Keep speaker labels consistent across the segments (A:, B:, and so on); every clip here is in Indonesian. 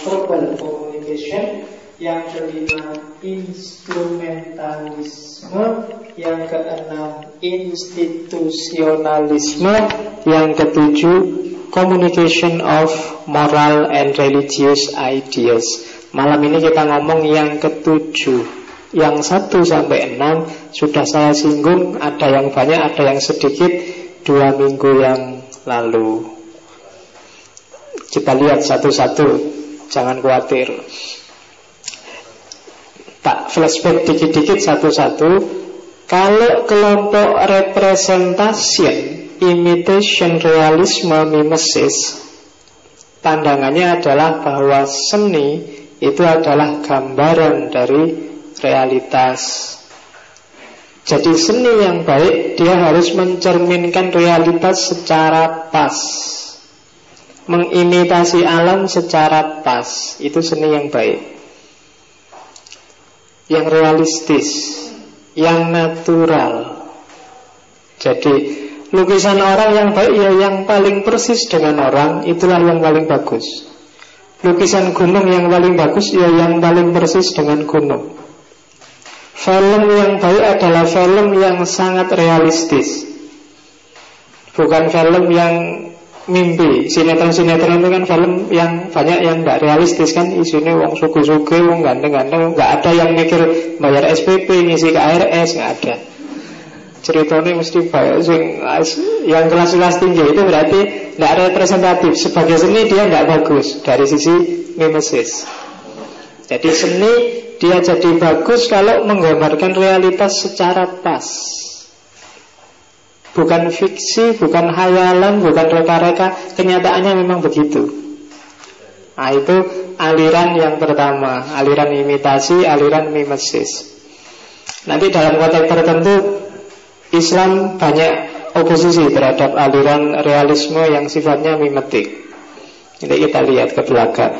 A: non-verbal communication. Yang kelima, instrumentalisme. Yang keenam, institusionalisme. Yang ketujuh, communication of moral and religious ideas. Malam ini kita ngomong yang ketujuh. Yang 1 sampai 6 sudah saya singgung. Ada yang banyak, ada yang sedikit 2 minggu yang lalu. Kita lihat satu-satu, jangan khawatir. Tak flashback dikit-dikit satu-satu. Kalau kelompok representation, imitation, realisme, mimesis, pandangannya adalah bahwa seni itu adalah gambaran dari realitas. Jadi seni yang baik, dia harus mencerminkan realitas secara pas, mengimitasi alam secara pas. Itu seni yang baik, yang realistis, yang natural. Jadi lukisan orang yang baik ya yang paling persis dengan orang, itulah yang paling bagus. Lukisan gunung yang paling bagus ya yang paling persis dengan gunung. Film yang baik adalah film yang sangat realistis, bukan film yang mimpi. Sinetron-sinetron itu kan film yang banyak yang tidak realistis kan. Isinya wong suge-suge, wong ganteng-ganteng. Nggak ada yang mikir bayar SPP, ngisi KRS, nggak ada. Ceritanya mesti bayar yang kelas-kelas tinggi. Itu berarti tidak representatif. Sebagai seni dia tidak bagus dari sisi mimesis. Jadi seni dia jadi bagus kalau menggambarkan realitas secara pas, bukan fiksi, bukan hayalan, bukan reka-reka. Kenyataannya memang begitu. Nah itu aliran yang pertama, aliran imitasi, aliran mimesis. Nanti dalam konteks tertentu Islam banyak oposisi terhadap aliran realisme yang sifatnya mimetik. Ini kita lihat ke belakang.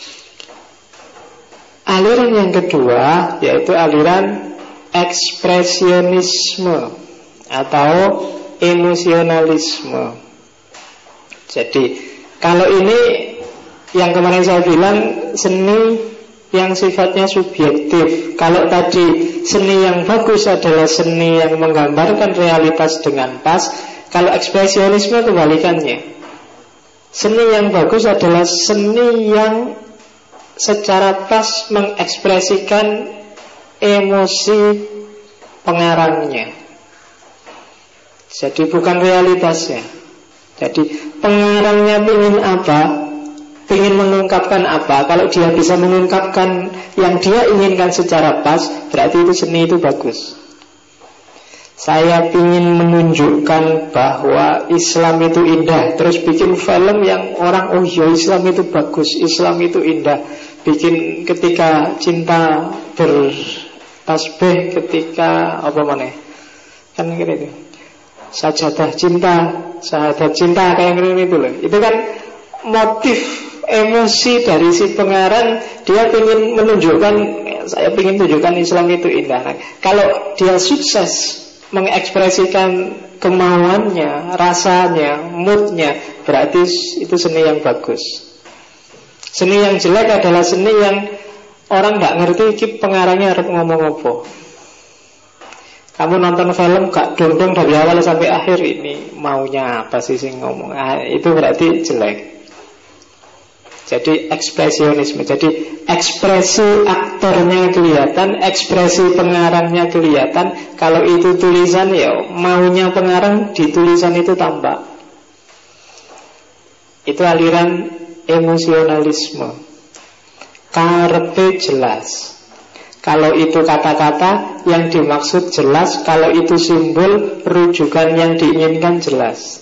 A: Aliran yang kedua yaitu aliran ekspresionisme atau emosionalisme. Jadi kalau ini yang kemarin saya bilang seni yang sifatnya subjektif. Kalau tadi seni yang bagus adalah seni yang menggambarkan realitas dengan pas, kalau ekspresionisme kebalikannya. Seni yang bagus adalah seni yang secara pas mengekspresikan emosi pengarangnya. Jadi bukan realitasnya. Jadi pengarangnya ingin apa, ingin mengungkapkan apa. Kalau dia bisa mengungkapkan yang dia inginkan secara pas, berarti itu seni itu bagus. Saya ingin menunjukkan bahwa Islam itu indah, terus bikin film yang orang, oh iya Islam itu bagus, Islam itu indah. Bikin ketika cinta bertasbih, ketika apa mana, kan gitu. Sajadah cinta, sahadat cinta, kayak gini itu loh. Itu kan motif emosi dari si pengarang. Dia ingin menunjukkan, saya ingin tunjukkan Islam itu indah. Nah, kalau dia sukses mengekspresikan kemauannya, rasanya, moodnya, berarti itu seni yang bagus. Seni yang jelek adalah seni yang orang tidak ngerti pengarangnya harus ngomong apa. Kamu nonton film gak dong dari awal sampai akhir, ini maunya apa sih ngomong, itu berarti jelek. Jadi ekspresionisme. Jadi ekspresi aktornya kelihatan, ekspresi pengarangnya kelihatan. Kalau itu tulisan ya maunya pengarang di tulisan itu tampak. Itu aliran emosionalisme. Karepe jelas. Kalau itu kata-kata yang dimaksud jelas. Kalau itu simbol, rujukan yang diinginkan jelas.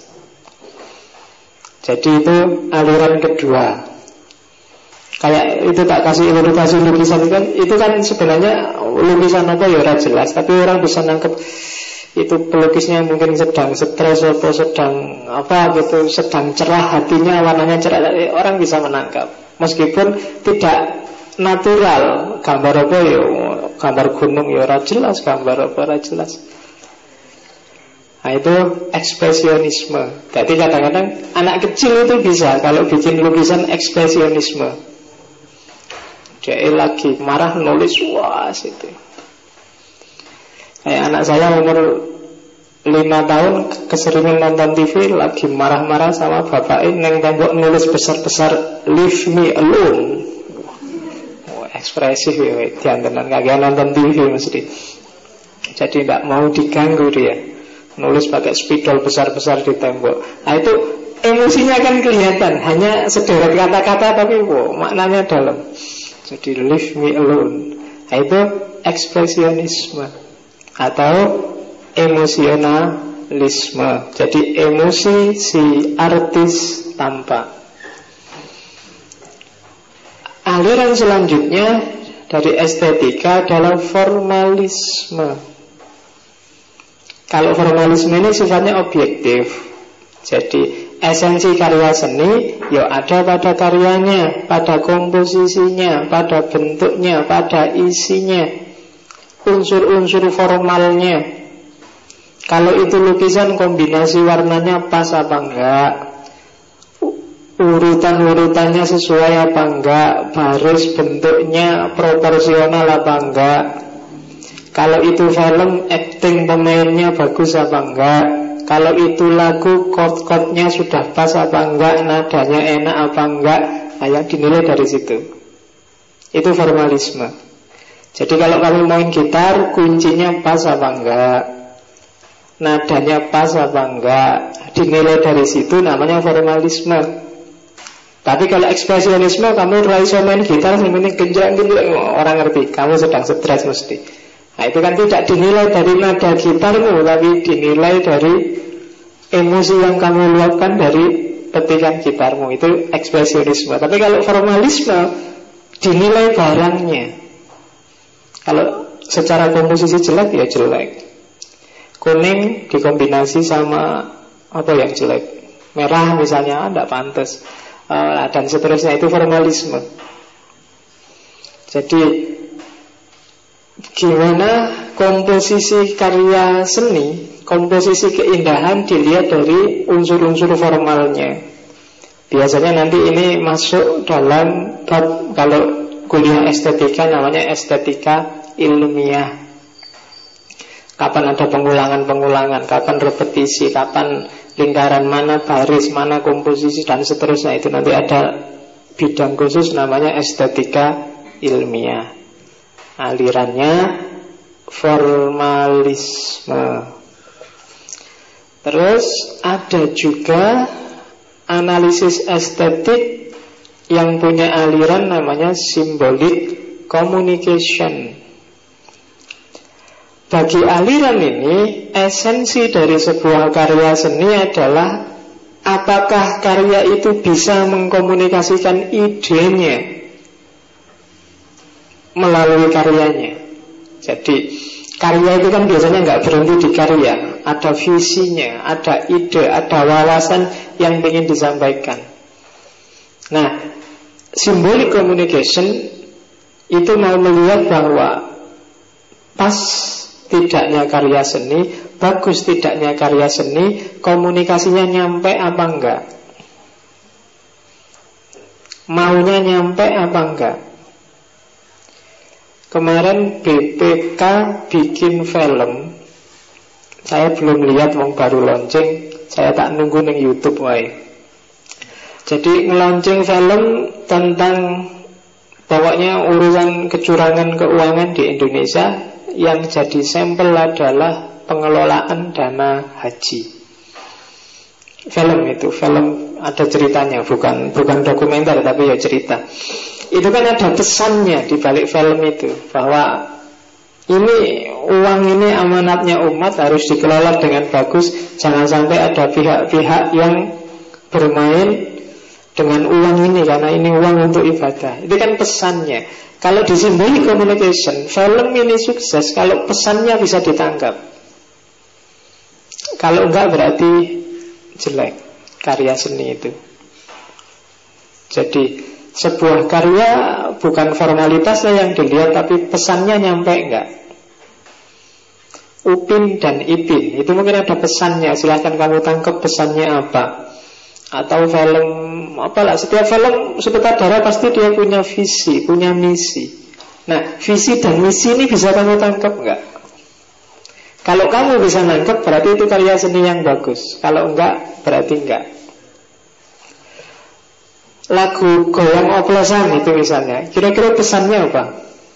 A: Jadi itu aliran kedua. Kayak itu tak kasih ilustrasi lukisan itu kan sebenarnya lukisan apa ya ora jelas, tapi orang bisa nangkep itu pelukisnya mungkin sedang stres atau sedang apa gitu, sedang cerah hatinya, warnanya cerah, orang bisa menangkap meskipun tidak natural. Gambar apa ya, gambar gunung ya ora jelas, gambar apa ora jelas. Nah itu ekspresionisme. Jadi kadang-kadang anak kecil itu bisa kalau bikin lukisan ekspresionisme. Dia lagi marah nulis wah situ. Kayak anak saya umur 5 tahun keseringan nonton TV, lagi marah-marah sama bapak neng tembok nulis besar-besar "Leave me alone". Ekspresif ya, diantenan kagak nonton TV mesti. Jadi tidak mau diganggu dia. Nulis pakai spidol besar-besar di tembok. Nah itu emosinya kan kelihatan, hanya sederet kata-kata tapi maknanya dalam. Jadi "leave me alone". Nah itu ekspresionisme atau emosionalisme. Jadi emosi si artis tampak. Aliran selanjutnya dari estetika adalah formalisme. Kalau formalisme ini sifatnya objektif. Jadi esensi karya seni ya ada pada karyanya, pada komposisinya, pada bentuknya, pada isinya, unsur-unsur formalnya. Kalau itu lukisan, kombinasi warnanya pas apa enggak, urutan-urutannya sesuai apa enggak, baris bentuknya proporsional apa enggak. Kalau itu film, acting pemainnya bagus apa enggak. Kalau itu lagu, chord-chordnya sudah pas apa enggak, nadanya enak apa enggak. Nah yang dinilai dari situ. Itu formalisme. Jadi kalau kamu main gitar, kuncinya pas apa enggak, nadanya pas apa enggak, dinilai dari situ, namanya formalisme. Tapi kalau ekspresionisme, kamu raiso main gitar semuanya genjreng-genjreng, orang ngerti kamu sedang stres mesti. Nah itu kan tidak dinilai dari nada gitarmu, tapi dinilai dari emosi yang kamu luapkan dari petikan gitarmu. Itu ekspresionisme. Tapi kalau formalisme, dinilai barangnya. Kalau secara komposisi jelek ya jelek. Kuning dikombinasi sama apa yang jelek, merah misalnya tidak pantas, dan seterusnya. Itu formalisme. Jadi gimana komposisi karya seni, komposisi keindahan dilihat dari unsur-unsur formalnya. Biasanya nanti ini masuk dalam bab, kalau kuliah estetika namanya estetika ilmiah. Kapan ada pengulangan-pengulangan, kapan repetisi, kapan lingkaran mana baris, mana komposisi, dan seterusnya. Itu nanti ada bidang khusus namanya estetika ilmiah. Alirannya formalisme. Terus ada juga analisis estetik yang punya aliran namanya symbolic communication. Bagi aliran ini, esensi dari sebuah karya seni adalah apakah karya itu bisa mengkomunikasikan idenya melalui karyanya. Jadi karya itu kan biasanya nggak berhenti di karya, ada visinya, ada ide, ada wawasan yang ingin disampaikan. Nah, symbolic communication itu mau melihat bahwa pas tidaknya karya seni, bagus tidaknya karya seni, komunikasinya nyampe apa enggak, maunya nyampe apa enggak. Kemarin BPK bikin film, saya belum lihat, wong baru launching, saya tak nunggu neng YouTube wae. Jadi ngeluncing film tentang pokoknya urusan kecurangan keuangan di Indonesia. Yang jadi sampel adalah pengelolaan dana haji. Film itu, film ada ceritanya, bukan dokumenter tapi ya cerita. Itu kan ada pesannya di balik film itu, bahwa ini uang ini amanatnya umat, harus dikelola dengan bagus. Jangan sampai ada pihak-pihak yang bermain dengan uang ini, karena ini uang untuk ibadah. Itu kan pesannya. Kalau di symbolic communication, film ini sukses kalau pesannya bisa ditangkap. Kalau enggak berarti jelek karya seni itu. Jadi sebuah karya bukan formalitasnya yang dilihat, tapi pesannya nyampe enggak. Upin dan Ipin itu mungkin ada pesannya, silahkan kamu tangkap pesannya apa. atau film apalah, setiap film sutradara pasti dia punya visi, punya misi. Nah, visi dan misi ini bisa kamu tangkap enggak? Kalau kamu bisa nangkep berarti itu karya seni yang bagus. Kalau enggak, berarti enggak. Lagu Goyang Oplosan itu misalnya, kira-kira pesannya apa?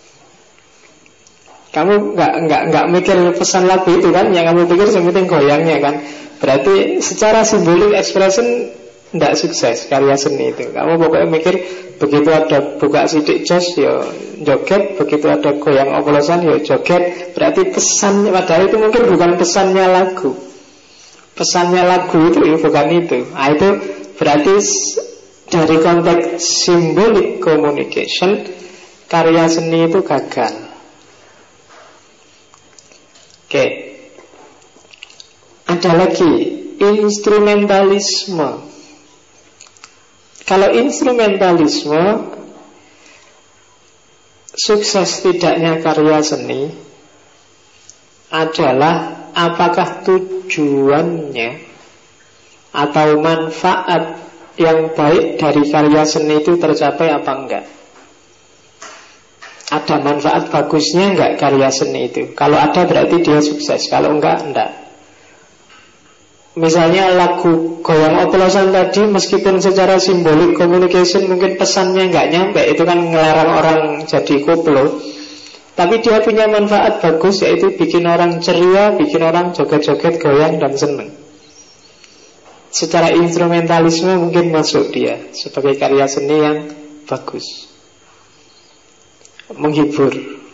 A: Kamu enggak mikir pesan lagu itu kan? Yang kamu pikir yang penting goyangnya kan? Berarti secara simbolik expression tidak sukses karya seni itu. Kamu pokoknya mikir begitu ada buka sidik jos ya joget, begitu ada goyang oplosan ya joget. Berarti pesannya, padahal itu mungkin bukan pesannya lagu. Pesannya lagu itu ya bukan itu. Nah, itu berarti dari konteks symbolic communication karya seni itu gagal. Oke. Ada lagi instrumentalisme. Kalau instrumentalisme, sukses tidaknya karya seni adalah apakah tujuannya atau manfaat yang baik dari karya seni itu tercapai apa enggak. Ada manfaat bagusnya enggak karya seni itu? Kalau ada berarti dia sukses, kalau enggak. Misalnya lagu Goyang Oplosan tadi, meskipun secara simbolik communication mungkin pesannya nggak nyampe, itu kan ngelarang orang jadi koplo, tapi dia punya manfaat bagus, yaitu bikin orang ceria, bikin orang joget-joget, goyang dan seneng. Secara instrumentalisme mungkin masuk dia sebagai karya seni yang bagus, menghibur.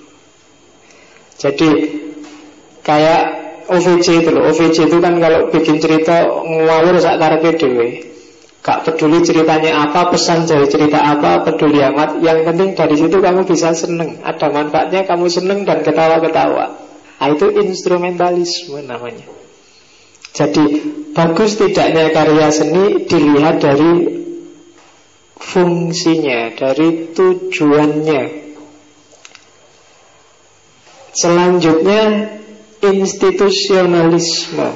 A: Jadi kayak OVJ itu loh. OVJ itu kan kalau bikin cerita ngawur sak karepe dhewe. Gak peduli ceritanya apa, pesan dari cerita apa, peduli amat. Yang penting dari situ kamu bisa seneng, ada manfaatnya, kamu seneng dan ketawa-ketawa. Nah, itu instrumentalisme namanya. Jadi bagus tidaknya karya seni dilihat dari fungsinya, dari tujuannya. Selanjutnya institusionalisme.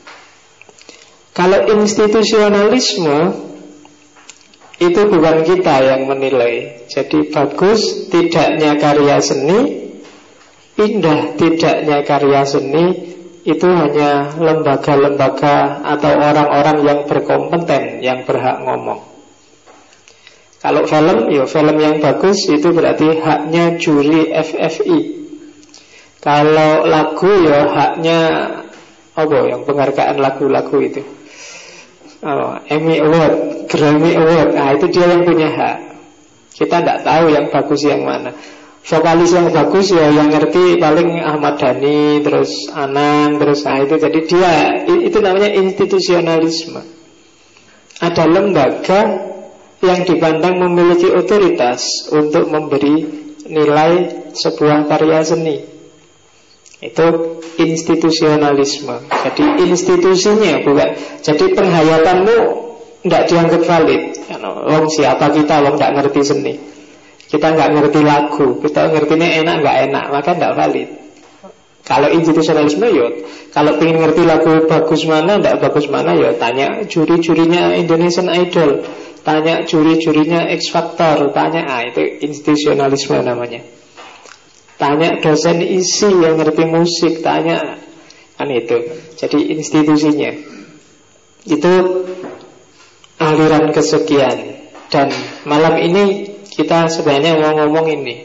A: Kalau institusionalisme itu bukan kita yang menilai. Jadi bagus tidaknya karya seni, indah tidaknya karya seni, itu hanya lembaga-lembaga atau orang-orang yang berkompeten yang berhak ngomong. Kalau film, ya film yang bagus itu berarti haknya juri FFI. Kalau lagu ya haknya apa yang penghargaan lagu-lagu itu, Emmy Award, Grammy Award. Nah itu dia yang punya hak. Kita tidak tahu yang bagus yang mana. Vokalis yang bagus ya yang ngerti paling Ahmad Dhani, terus Anang, terus itu. Jadi dia, itu namanya institusionalisme. Ada lembaga yang dipandang memiliki otoritas untuk memberi nilai sebuah karya seni. Itu institusionalisme. Jadi institusinya bukan. Jadi penghayatanmu tidak dianggap valid. Wong siapa kita, wong tidak ngerti seni. Kita nggak ngerti lagu, kita ngertinya enak nggak enak, maka tidak valid. Kalau institusionalisme ya, kalau pengen ngerti lagu bagus mana, tidak bagus mana, ya tanya juri-jurinya Indonesian Idol, tanya juri-jurinya X Factor, tanya, itu institusionalisme namanya. Tanya dosen isi yang ngerti musik, tanya, kan itu. Jadi institusinya itu aliran kesekian. Dan malam ini kita sebenarnya mau ngomong ini.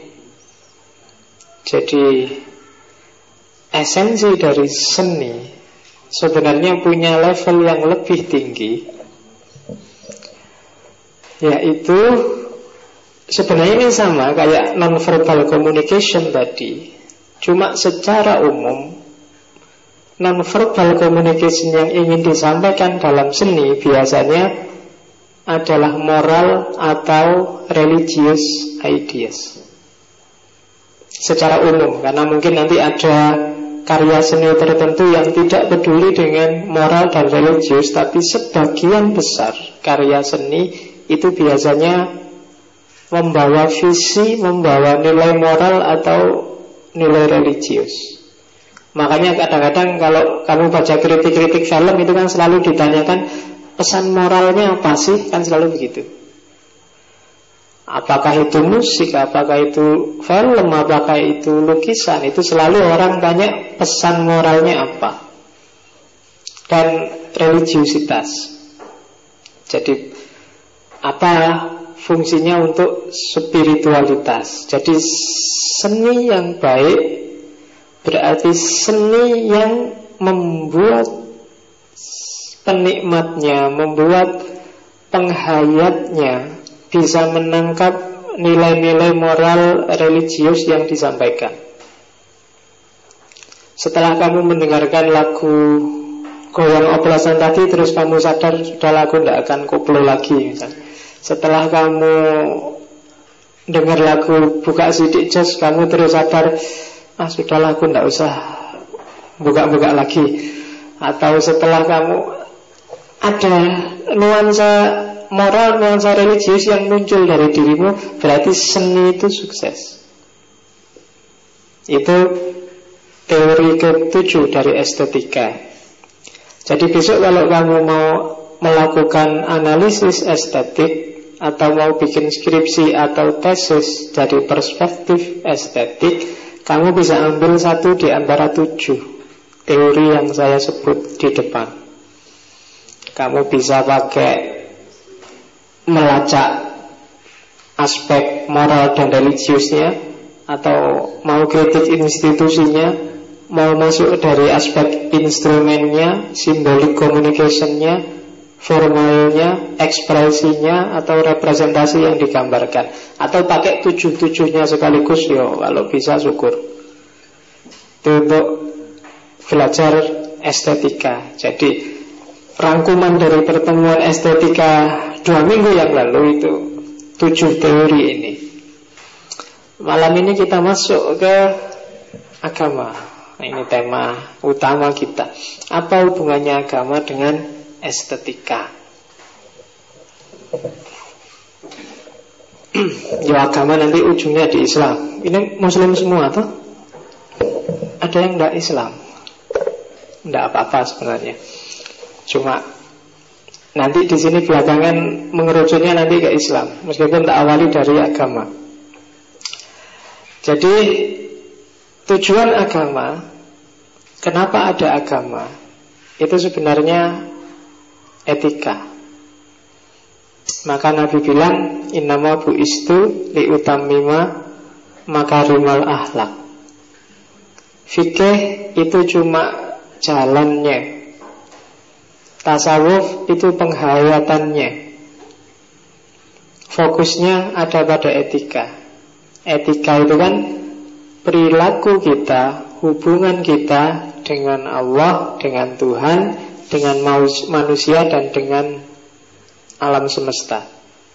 A: Jadi esensi dari seni sebenarnya punya level yang lebih tinggi, yaitu sebenarnya ini sama kayak non-verbal communication tadi. Cuma secara umum non-verbal communication yang ingin disampaikan dalam seni biasanya adalah moral atau religious ideas secara umum. Karena mungkin nanti ada karya seni tertentu yang tidak peduli dengan moral dan religius, tapi sebagian besar karya seni itu biasanya membawa visi, membawa nilai moral atau nilai religius. Makanya kadang-kadang kalau kamu baca kritik-kritik film itu kan selalu ditanyakan, pesan moralnya apa sih? Kan selalu begitu. Apakah itu musik, apakah itu film, apakah itu lukisan, itu selalu orang tanya pesan moralnya apa. Dan religiusitas. Jadi apa fungsinya untuk spiritualitas. Jadi seni yang baik berarti seni yang membuat penikmatnya, membuat penghayatnya bisa menangkap nilai-nilai moral religius yang disampaikan. Setelah kamu mendengarkan lagu goyang oplosan tadi, terus kamu sadar sudah lagu tidak akan koplo lagi misalnya. Setelah kamu dengar lagu buka sidik jazz, kamu terus sadar sudah lagu tidak usah buka-buka lagi. Atau setelah kamu ada nuansa moral, nuansa religius yang muncul dari dirimu, berarti seni itu sukses. Itu teori ke-7 dari estetika. Jadi besok kalau kamu mau melakukan analisis estetik atau mau bikin skripsi atau tesis dari perspektif estetik, kamu bisa ambil satu di antara 7 teori yang saya sebut di depan. Kamu bisa pakai melacak aspek moral dan religiusnya, atau mau kritik institusinya, mau masuk dari aspek instrumennya, symbolic communicationnya, formalnya, ekspresinya, atau representasi yang digambarkan, atau pakai 7-7-nya sekaligus. Kalau bisa syukur. Itu untuk belajar estetika. Jadi rangkuman dari pertemuan estetika 2 minggu yang lalu itu 7 teori ini. Malam ini kita masuk ke agama. Ini tema utama kita. Apa hubungannya agama dengan estetika? Ya agama nanti ujungnya di Islam. Ini Muslim semua toh? Ada yang tidak Islam? Tidak apa-apa sebenarnya. Cuma nanti di sini belakangan mengerucutnya nanti ke Islam, meskipun tak awali dari agama. Jadi tujuan agama, kenapa ada agama, itu sebenarnya etika. Maka Nabi bilang, innama bu'istu liutammima makarimal akhlak. Fikih itu cuma jalannya, tasawuf itu penghayatannya. Fokusnya ada pada etika. Etika itu kan perilaku kita, hubungan kita dengan Allah, dengan Tuhan, dengan manusia, dan dengan alam semesta.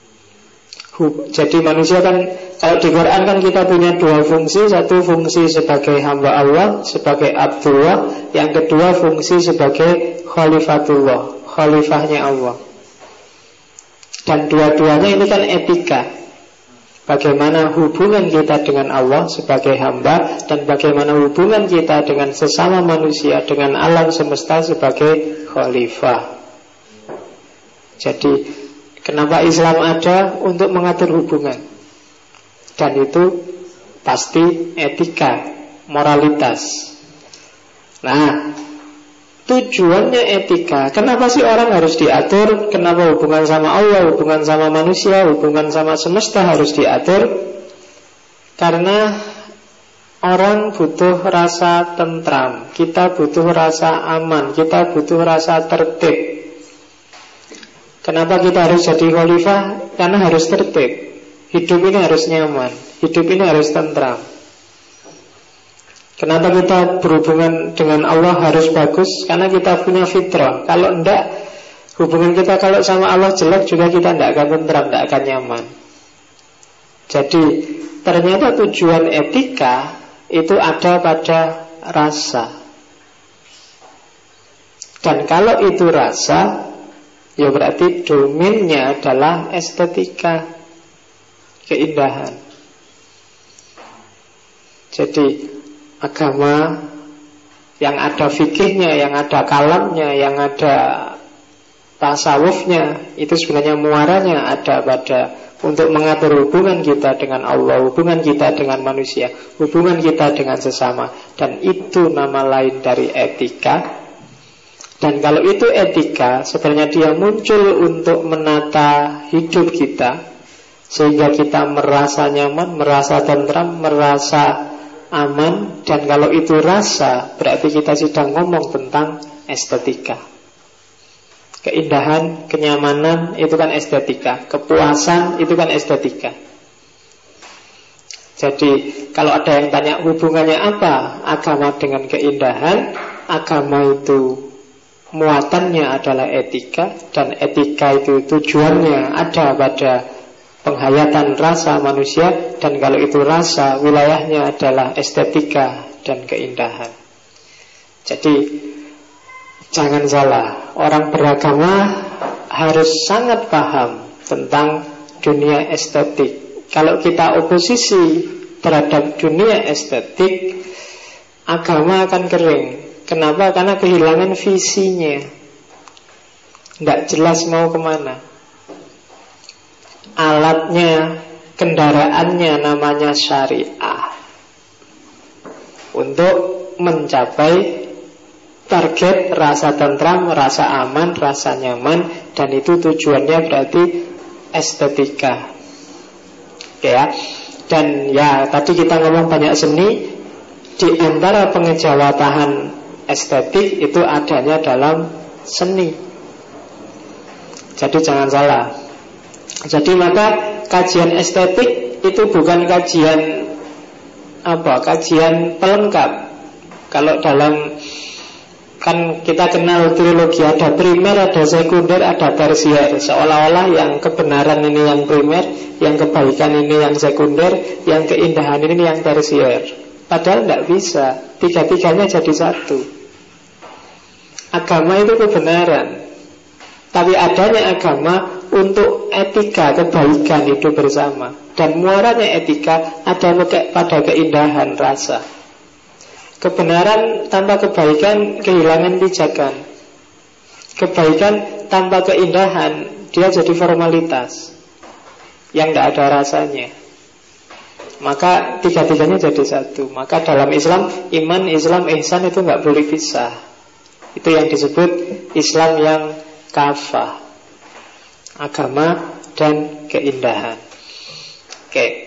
A: Jadi manusia kan, kalau di Quran kan kita punya 2 fungsi. Satu fungsi sebagai hamba Allah, sebagai Abdullah. Yang kedua fungsi sebagai Khalifatullah, khalifahnya Allah. Dan dua-duanya ini kan etika. Bagaimana hubungan kita dengan Allah sebagai hamba, dan bagaimana hubungan kita dengan sesama manusia, dengan alam semesta sebagai khalifah. Jadi kenapa Islam ada? Untuk mengatur hubungan. Dan itu pasti etika, moralitas. Nah, tujuannya etika. Kenapa sih orang harus diatur? Kenapa hubungan sama Allah, hubungan sama manusia, hubungan sama semesta harus diatur? Karena orang butuh rasa tentram, kita butuh rasa aman, kita butuh rasa tertib. Kenapa kita harus jadi khalifah? Karena harus tertib. Hidup ini harus nyaman, hidup ini harus tentram. Kenapa kita berhubungan dengan Allah harus bagus? Karena kita punya fitrah. Kalau enggak, hubungan kita kalau sama Allah jelek juga, kita enggak akan tentram, enggak akan nyaman. Jadi ternyata tujuan etika itu ada pada rasa. Dan kalau itu rasa, ya berarti domainnya adalah estetika, keindahan. Jadi agama yang ada fikihnya, yang ada kalamnya, yang ada tasawufnya itu sebenarnya muaranya ada pada untuk mengatur hubungan kita dengan Allah, hubungan kita dengan manusia, hubungan kita dengan sesama. Dan itu nama lain dari etika. Dan kalau itu etika, sebenarnya dia muncul untuk menata hidup kita, sehingga kita merasa nyaman, merasa tentram, merasa aman. Dan kalau itu rasa, berarti kita sedang ngomong tentang estetika. Keindahan, kenyamanan, itu kan estetika. Kepuasan, itu kan estetika. Jadi kalau ada yang tanya hubungannya apa agama dengan keindahan, agama itu muatannya adalah etika. Dan etika itu tujuannya ada pada penghayatan rasa manusia. Dan kalau itu rasa, wilayahnya adalah estetika dan keindahan. Jadi jangan salah, orang beragama harus sangat paham tentang dunia estetik. Kalau kita oposisi terhadap dunia estetik, agama akan kering. Kenapa? Karena kehilangan visinya, tidak jelas mau kemana. Alatnya, kendaraannya namanya syariah untuk mencapai target rasa tentram, rasa aman, rasa nyaman. Dan itu tujuannya berarti estetika. Oke ya. Dan ya tadi kita ngomong banyak seni. Di antara pengejawatahan estetik itu adanya dalam seni. Jadi jangan salah. Jadi maka kajian estetik itu bukan kajian kajian pelengkap. Kalau dalam, kan kita kenal trilogi, ada primer, ada sekunder, ada tersier. Seolah-olah yang kebenaran ini yang primer, yang kebaikan ini yang sekunder, yang keindahan ini yang tersier. Padahal tidak bisa, tiga-tiganya jadi satu. Agama itu kebenaran, tapi adanya agama untuk etika, kebaikan hidup bersama. Dan muaranya etika ada pada keindahan rasa. Kebenaran tanpa kebaikan kehilangan pijakan. Kebaikan tanpa keindahan dia jadi formalitas yang tidak ada rasanya. Maka tiga-tiganya jadi satu. Maka dalam Islam, iman, Islam, ihsan itu nggak boleh pisah. Itu yang disebut Islam yang kafah, agama dan keindahan. Oke.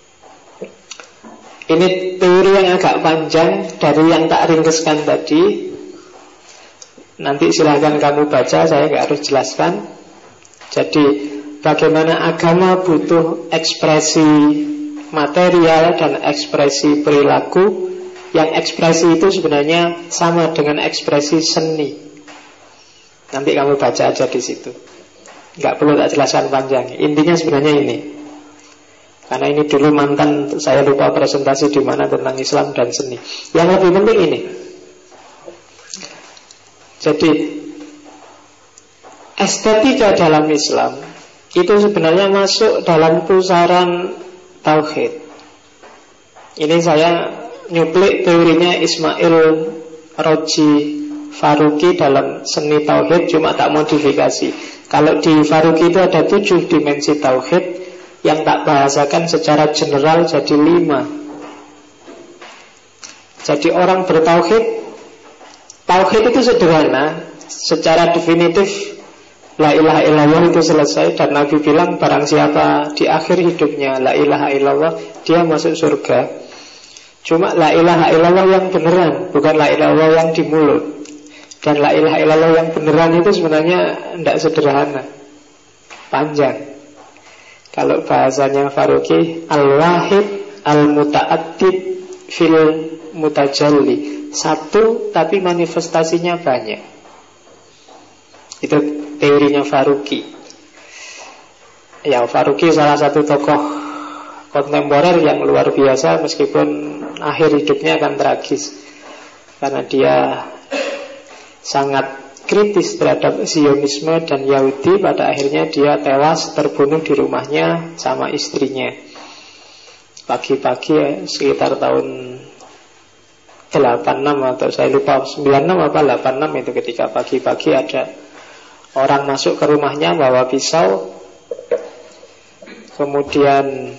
A: Ini teori yang agak panjang dari yang tak ringkeskan tadi. Nanti silahkan kamu baca, saya nggak harus jelaskan. Jadi bagaimana agama butuh ekspresi material dan ekspresi perilaku. Yang ekspresi itu sebenarnya sama dengan ekspresi seni. Nanti kamu baca aja di situ. Nggak perlu tak jelaskan panjang. Intinya sebenarnya ini. Karena ini dulu mantan saya lupa presentasi di mana tentang Islam dan seni. Yang lebih penting ini. Jadi estetika dalam Islam itu sebenarnya masuk dalam pusaran tauhid. Ini saya nyuplik teorinya Ismail Roji Faruqi dalam seni tauhid, cuma tak modifikasi. Kalau di Faruqi itu ada 7 dimensi tauhid, yang tak bahasakan secara general jadi 5. Jadi orang bertauhid, tauhid itu sederhana. Secara definitif la ilaha illallah itu selesai. Dan Nabi bilang barang siapa di akhir hidupnya la ilaha illallah, dia masuk surga. Cuma la ilaha illallah yang beneran, bukan la ilaha illallah yang di mulut. Dan la ilaha illallah yang beneran itu sebenarnya tidak sederhana, panjang. Kalau bahasanya Faruqi, al-wahid al-muta'addid fil mutajalli. Satu tapi manifestasinya banyak. Itu teorinya Faruqi. Ya, Faruqi salah satu tokoh kontemporer yang luar biasa, meskipun akhir hidupnya akan tragis. Karena dia sangat kritis terhadap Zionisme dan Yahudi. Pada akhirnya dia tewas terbunuh di rumahnya sama istrinya. Pagi-pagi sekitar tahun 86 atau saya lupa 96 apa 86 itu, ketika pagi-pagi ada Orang masuk ke rumahnya bawa pisau, kemudian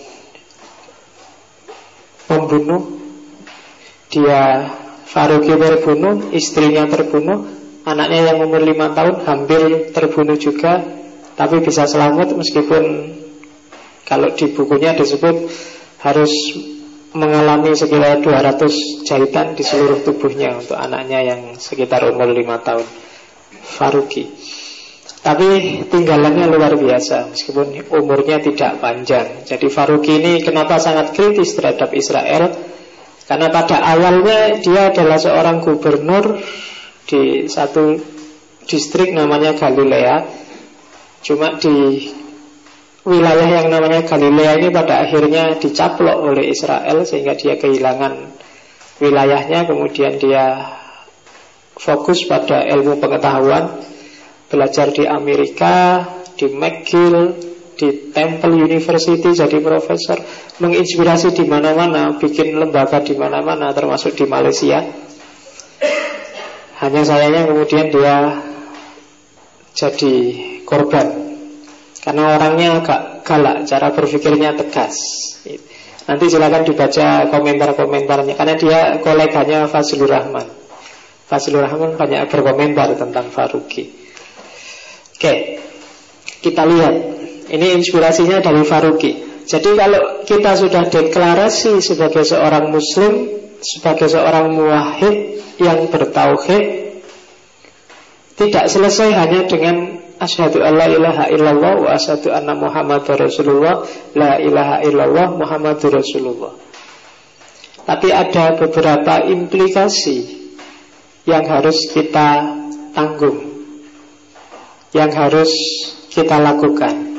A: membunuh. Dia Faruqi terbunuh, istrinya terbunuh, anaknya yang umur 5 tahun hampir terbunuh juga, tapi bisa selamat meskipun kalau di bukunya disebut harus mengalami sekitar 200 jahitan di seluruh tubuhnya untuk anaknya yang sekitar umur 5 tahun. Faruqi. Tapi tinggalannya luar biasa meskipun umurnya tidak panjang. Jadi Faruqi ini kenapa sangat kritis terhadap Israel? Karena pada awalnya dia adalah seorang gubernur di satu distrik namanya Galilea. Cuma di wilayah yang namanya Galilea ini pada akhirnya dicaplok oleh Israel sehingga dia kehilangan wilayahnya. Kemudian dia fokus pada ilmu pengetahuan, belajar di Amerika, di McGill, di Temple University jadi profesor, menginspirasi di mana-mana, bikin lembaga di mana-mana, termasuk di Malaysia. Hanya sayangnya kemudian dia jadi korban karena orangnya agak galak, cara berpikirnya tegas. Nanti silakan dibaca komentar-komentarnya, karena dia koleganya Fazlur Rahman. Fazlur Rahman banyak berkomentar tentang Faruqi. Oke, kita lihat. Ini inspirasinya dari Faruqi. Jadi kalau kita sudah deklarasi sebagai seorang muslim, sebagai seorang muwahhid yang bertauhid, tidak selesai hanya dengan asyhadu alla ilaha illallah wa asyhadu anna muhammadar rasulullah, la ilaha illallah muhammadur rasulullah. Tapi ada beberapa implikasi yang harus kita tanggung, yang harus kita lakukan.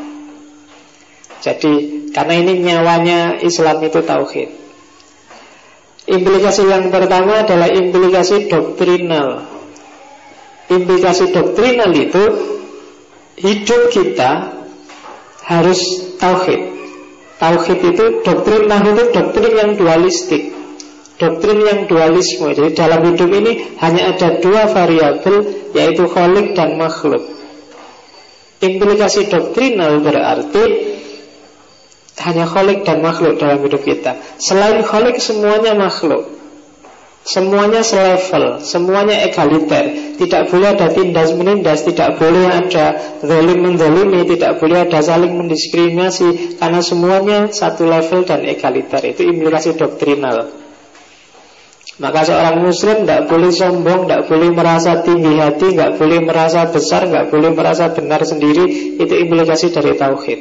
A: Jadi karena ini nyawanya Islam itu tauhid. Implikasi yang pertama adalah implikasi doktrinal. Implikasi doktrinal itu hidup kita harus tauhid. Tauhid itu doktrin yang dualistik, doktrin yang dualisme. Jadi dalam hidup ini hanya ada dua variabel, yaitu khalik dan makhluk. Implikasi doktrinal berarti hanya khalik dan makhluk dalam hidup kita. Selain khalik semuanya makhluk, semuanya selevel, semuanya egaliter. Tidak boleh ada tindas menindas, tidak boleh ada zalim menzalimi, tidak boleh ada saling mendiskriminasi, karena semuanya satu level dan egaliter. Itu implikasi doktrinal. Maka seorang muslim tidak boleh sombong, tidak boleh merasa tinggi hati, tidak boleh merasa besar, tidak boleh merasa benar sendiri. Itu implikasi dari tauhid.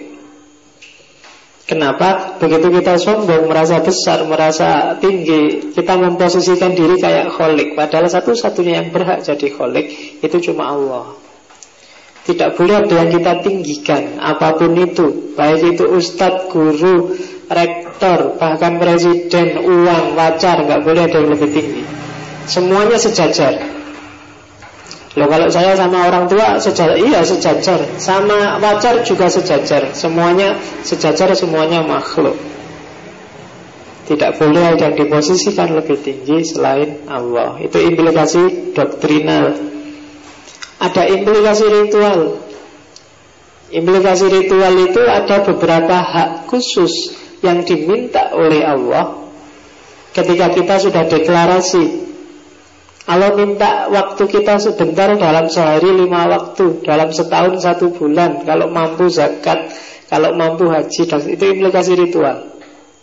A: Kenapa? Begitu kita sombong, merasa besar, merasa tinggi, kita memposisikan diri kayak kholik. Padahal satu-satunya yang berhak jadi kholik itu cuma Allah. Tidak boleh ada yang kita tinggikan, apapun itu, baik itu ustadz, guru, rektor, bahkan presiden, uang, pacar, nggak boleh ada yang lebih tinggi. Semuanya sejajar. Loh, kalau saya sama orang tua sejajar, iya sejajar. Sama pacar juga sejajar. Semuanya sejajar, semuanya makhluk. Tidak boleh ada yang diposisikan lebih tinggi selain Allah. Itu implikasi doktrinal. Ada implikasi ritual. Implikasi ritual itu ada beberapa hak khusus yang diminta oleh Allah ketika kita sudah deklarasi. Allah minta waktu kita sebentar dalam sehari 5 waktu, dalam setahun 1 bulan, kalau mampu zakat, kalau mampu haji, dan itu implikasi ritual.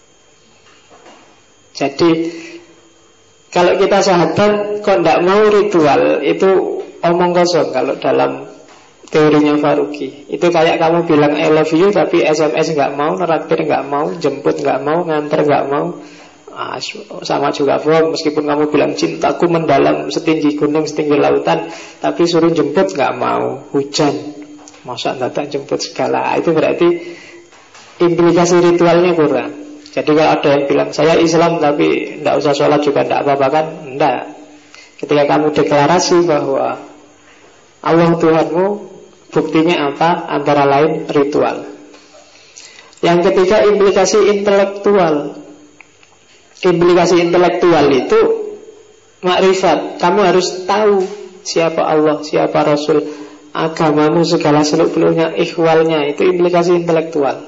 A: Jadi kalau kita sahabat kok tidak mau ritual, itu omong kosong kalau dalam teorinya Faruqi. Itu kayak kamu bilang I love you tapi SMS nggak mau, neraktir nggak mau, jemput nggak mau, nganter nggak mau. Sama juga bohong. Meskipun kamu bilang cintaku mendalam setinggi gunung, setinggi lautan, tapi suruh jemput nggak mau, hujan, masa datang jemput segala. Itu berarti implikasi ritualnya kurang. Jadi kalau ada yang bilang saya Islam tapi tidak usah sholat juga tidak apa-apa, kan? Tidak. Ketika kamu deklarasi bahwa Allah Tuhanmu, buktinya apa? Antara lain ritual. Yang ketiga implikasi intelektual. Implikasi intelektual itu makrifat. Kamu harus tahu siapa Allah, siapa Rasul. agamamu, segala seluk-beluknya, ihwalnya, itu implikasi intelektual.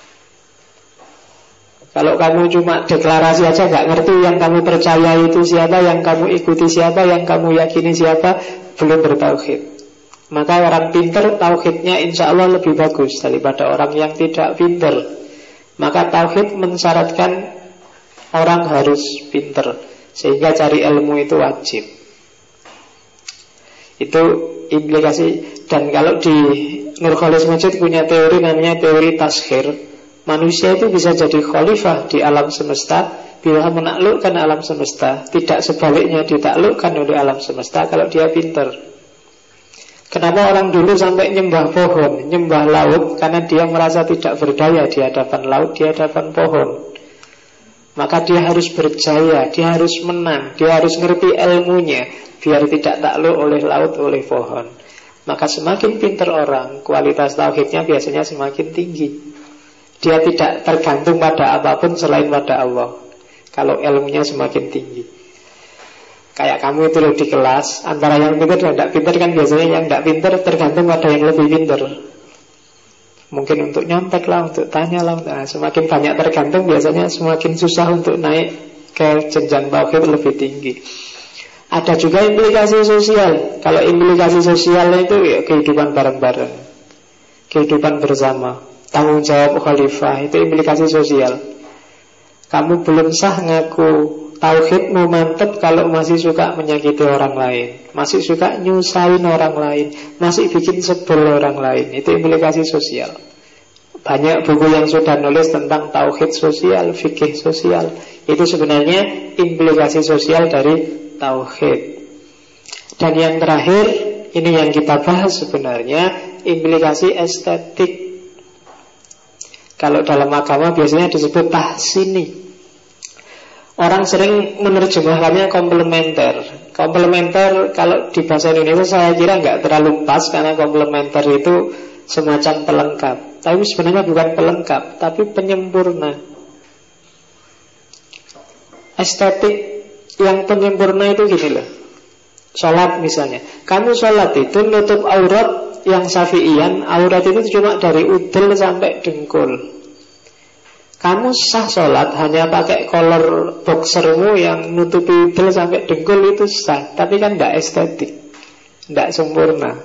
A: Kalau kamu cuma deklarasi aja, gak ngerti yang kamu percaya itu siapa, yang kamu ikuti siapa, yang kamu yakini siapa, belum bertauhid. Maka orang pinter tauhidnya insya Allah lebih bagus daripada orang yang tidak pinter. Maka tauhid mensyaratkan orang harus pinter, sehingga cari ilmu itu wajib. Itu implikasi. Dan kalau di Nurkholis Mujid punya teori namanya teori taskhir. Manusia itu bisa jadi khalifah di alam semesta, bisa menaklukkan alam semesta, tidak sebaliknya ditaklukkan oleh alam semesta kalau dia pinter. Kenapa orang dulu sampai nyembah pohon, nyembah laut? Karena dia merasa tidak berdaya di hadapan laut, di hadapan pohon. Maka dia harus berjaya, dia harus menang, dia harus ngerti ilmunya, biar tidak takluk oleh laut, oleh pohon. Maka semakin pinter orang, kualitas tauhidnya biasanya semakin tinggi. Dia tidak tergantung pada apapun selain pada Allah. Kalau ilmunya semakin tinggi. Kayak kamu itu loh di kelas, antara yang pintar dan tidak pintar kan biasanya yang tidak pintar tergantung pada yang lebih pintar. Mungkin untuk nyontek lah, untuk tanya lah. Nah, semakin banyak tergantung biasanya semakin susah untuk naik ke jenjang tauhid lebih tinggi. Ada juga implikasi sosial. Kalau implikasi sosial itu ya kehidupan bareng-bareng, kehidupan bersama, tanggung jawab khalifah, itu implikasi sosial. Kamu belum sah ngaku tauhidmu mantep kalau masih suka menyakiti orang lain, masih suka nyusahin orang lain, masih bikin sebel orang lain. Itu implikasi sosial. Banyak buku yang sudah nulis tentang tauhid sosial, fikih sosial. Itu sebenarnya implikasi sosial dari tauhid. Dan yang terakhir, ini yang kita bahas sebenarnya, implikasi estetik. Kalau dalam agama biasanya disebut tahsini. Orang sering menerjemahkannya komplementer. Komplementer kalau di bahasa Indonesia saya kira nggak terlalu pas, karena komplementer itu semacam pelengkap. Tapi sebenarnya bukan pelengkap, tapi penyempurna. Estetik yang penyempurna itu gini loh. Sholat misalnya, kamu sholat itu nutup aurat yang syafi'iyan, aurat itu cuma dari udel sampai dengkul. Kamu sah sholat hanya pakai kolor boxermu yang nutupi udel sampai dengkul, itu sah. Tapi kan tidak estetik, tidak sempurna.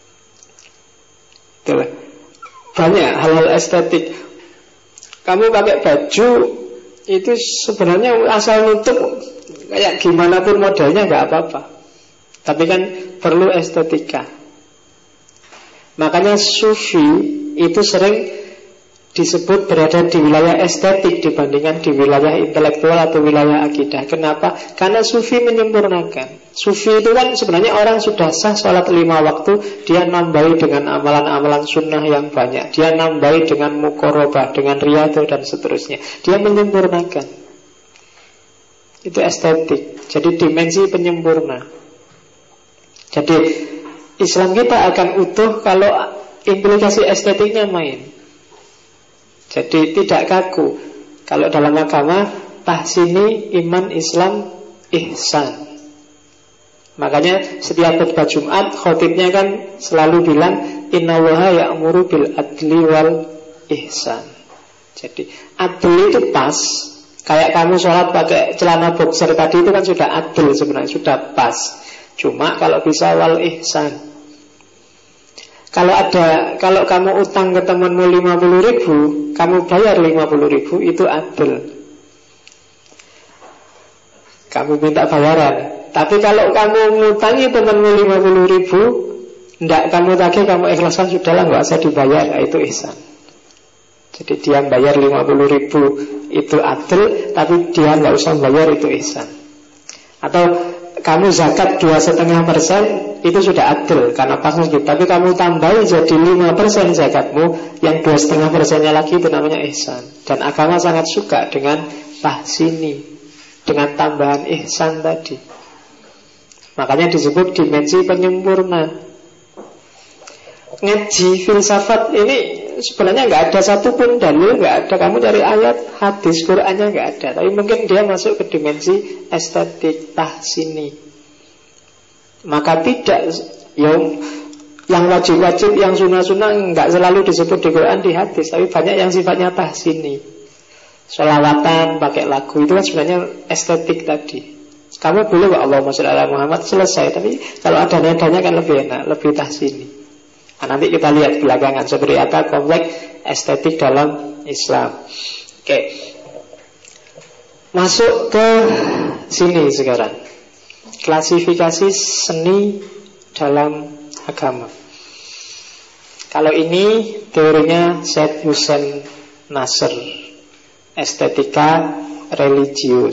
A: Itulah. Banyak hal-hal estetik. Kamu pakai baju itu sebenarnya asal nutup, kayak gimana pun modelnya nggak apa-apa. Tapi kan perlu estetika. Makanya sufi itu sering disebut berada di wilayah estetik dibandingkan di wilayah intelektual atau wilayah akidah. Kenapa? Karena sufi menyempurnakan. Sufi itu kan sebenarnya orang sudah sah sholat 5 waktu, dia nambahi dengan amalan-amalan sunnah yang banyak, dia nambahi dengan mukorobah, dengan riyadhah dan seterusnya. Dia menyempurnakan. Itu estetik. Jadi dimensi penyempurna. Jadi Islam kita akan utuh kalau implikasi estetiknya main. Jadi tidak kaku. Kalau dalam agama tahsini, iman, Islam, ihsan. Makanya setiap khutbah Jumat khotibnya kan selalu bilang innallaha ya'muru bil adli wal ihsan. Jadi adil itu pas. Kayak kamu sholat pakai celana boxer tadi itu kan sudah adil sebenarnya, sudah pas. Cuma kalau bisa wal ihsan. Kalau kamu utang ke temanmu 50.000, kamu bayar 50.000, itu adil. Kamu minta bayaran. Tapi kalau kamu ngutangi temanmu 50.000, ndak kamu tagih, kamu ikhlaskan, sudahlah nggak usah dibayar, itu ihsan. Jadi dia bayar 50.000 itu adil, tapi dia nggak usah bayar, itu ihsan. Atau kamu zakat 2,5%, itu sudah adil karena pas masjid. Tapi kamu tambahin jadi 5% zakatmu, yang 2,5% lagi itu namanya ihsan. Dan agama sangat suka dengan tahsini, dengan tambahan ihsan tadi. Makanya disebut dimensi penyempurna. Ngaji filsafat ini sebenarnya nggak ada satupun dalil, nggak ada. Kamu dari ayat, hadis, Qur'annya nggak ada. Tapi mungkin dia masuk ke dimensi estetik, tahsini. Maka tidak, ya Yang wajib-wajib, yang sunnah-sunnah nggak selalu disebut di Quran, di hadis, tapi banyak yang sifatnya tahsini. Sholawatan, pakai lagu, itu kan sebenarnya estetik tadi. Kamu boleh kok Allahumma sholli ala Muhammad, selesai. Tapi kalau ada nadanya kan lebih enak, lebih tahsini. Nah, nanti kita lihat belakangan seperti apa kompleks estetik dalam Islam. Oke. Masuk ke sini sekarang. Klasifikasi seni dalam agama. Kalau ini teorinya Syed Hussein Nasr, estetika religius.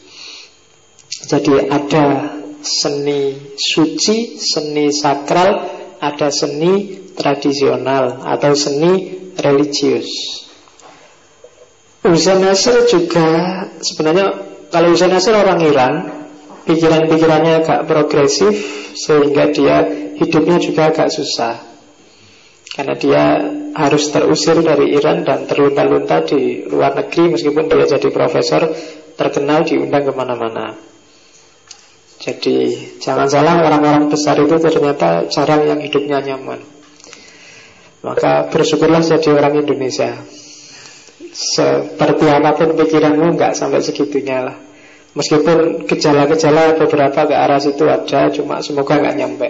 A: Jadi ada seni suci, seni sakral, ada seni tradisional atau seni religius. Hussein Nasr juga sebenarnya, kalau Hussein Nasr orang Iran, pikiran-pikirannya agak progresif, sehingga dia hidupnya juga agak susah. Karena dia harus terusir dari Iran dan terlunta-lunta di luar negeri, meskipun dia jadi profesor terkenal, diundang kemana-mana. Jadi jangan salah, orang-orang besar itu ternyata jarang yang hidupnya nyaman. Maka bersyukurlah jadi orang Indonesia. Seperti apapun pikiranmu, nggak sampai segitunya lah. Meskipun gejala-gejala beberapa ke arah situ ada, cuma semoga nggak nyampe.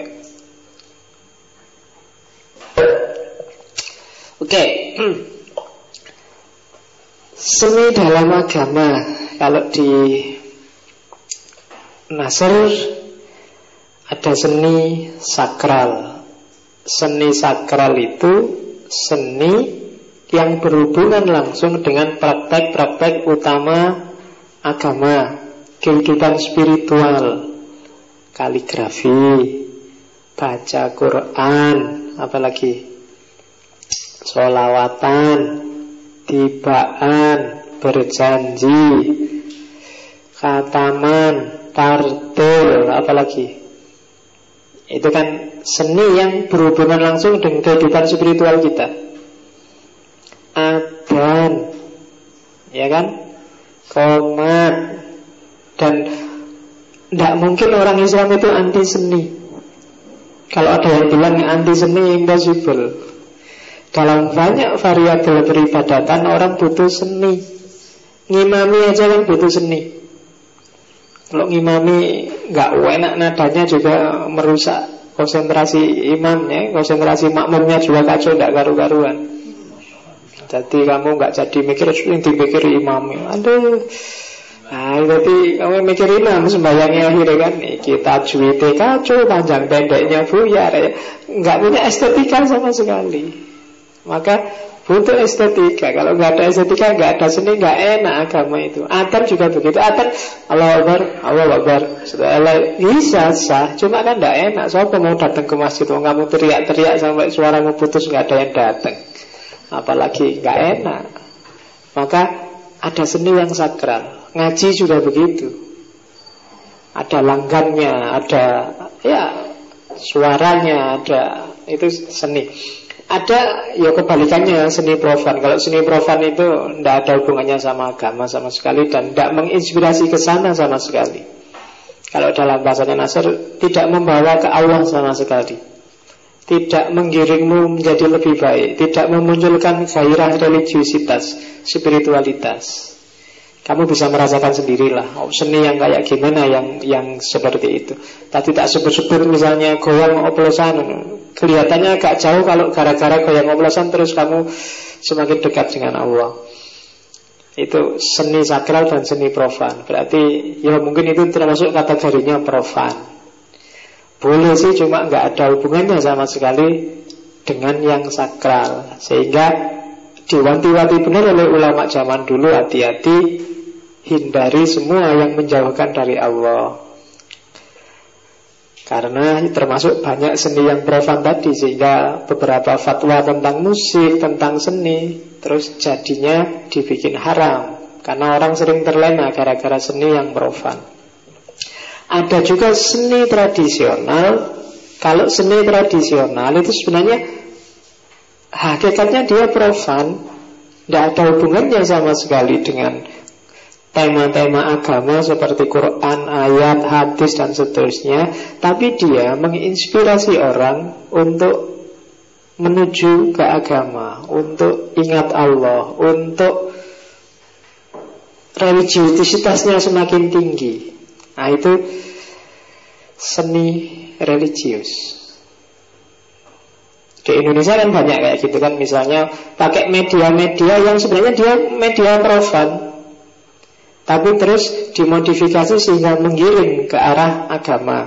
A: Oke. Seni dalam agama, kalau di Nasr ada seni sakral. Seni sakral itu seni yang berhubungan langsung dengan praktek-praktek utama agama, kehidupan spiritual, kaligrafi, baca Quran, apalagi sholawatan, tibaan, berjanji, khataman, tartil, apalagi. Itu kan seni yang berhubungan langsung dengan kehidupan spiritual kita. Adzan, ya kan? Qomat. Dan tidak mungkin orang Islam itu anti seni. Kalau ada yang bilang anti seni, impossible. Dalam banyak variabel peribadatan orang butuh seni. Ngimami aja kan butuh seni. Kalau ngimami nggak enak nadanya juga merusak konsentrasi imamnya, konsentrasi makmumnya juga kacau, nggak karu-karuan. Jadi kamu nggak jadi mikir, yang dipikir imamnya. Aduh, nah jadi kamu mikir imam sembahyangnya akhirnya kan kita juite kacau, panjang pendeknya buyar ya. Nggak punya estetika sama sekali. Maka butuh estetika. Kalau nggak ada estetika, nggak ada seni, nggak enak agama itu. Adzan juga begitu. Adzan Allahu Akbar, Allahu Akbar, bisa sah, cuma kan nggak enak. Siapa mau datang ke masjid, kamu teriak-teriak sampai suaramu putus, nggak ada yang datang. Apalagi nggak enak. Maka ada seni yang sakral. Ngaji juga begitu. Ada langgannya, ada ya suaranya, ada itu seni. Ada ya kebalikannya, seni profan. Kalau seni profan itu tidak ada hubungannya sama agama sama sekali, dan tidak menginspirasi ke sana sama sekali. Kalau dalam bahasanya Nasr, tidak membawa ke Allah sama sekali, tidak menggiringmu menjadi lebih baik, tidak memunculkan gairah religiusitas, spiritualitas. Kamu bisa merasakan sendirilah seni yang kayak gimana, yang seperti itu. Tadi tak sebut-sebut misalnya goyang oplosan, kelihatannya agak jauh kalau gara-gara goyang oplosan terus kamu semakin dekat dengan Allah. Itu seni sakral dan seni profan. Berarti ya mungkin itu termasuk kategorinya profan. Boleh sih, cuma nggak ada hubungannya sama sekali dengan yang sakral. Sehingga diwanti-wanti benar oleh ulama zaman dulu, hati-hati, hindari semua yang menjauhkan dari Allah. Karena termasuk banyak seni yang profan tadi, sehingga beberapa fatwa tentang musik, tentang seni, terus jadinya dibikin haram. Karena orang sering terlena gara-gara seni yang profan. Ada juga seni tradisional. Kalau seni tradisional itu sebenarnya hakikatnya dia profan, tidak ada hubungannya sama sekali dengan tema-tema agama seperti Quran, ayat, hadis dan seterusnya. Tapi dia menginspirasi orang untuk menuju ke agama, untuk ingat Allah, untuk religiusitasnya semakin tinggi. Nah, itu seni religius. Di Indonesia kan banyak kayak gitu kan. Misalnya pakai media-media yang sebenarnya dia media profan, tapi terus dimodifikasi sehingga menggiring ke arah agama.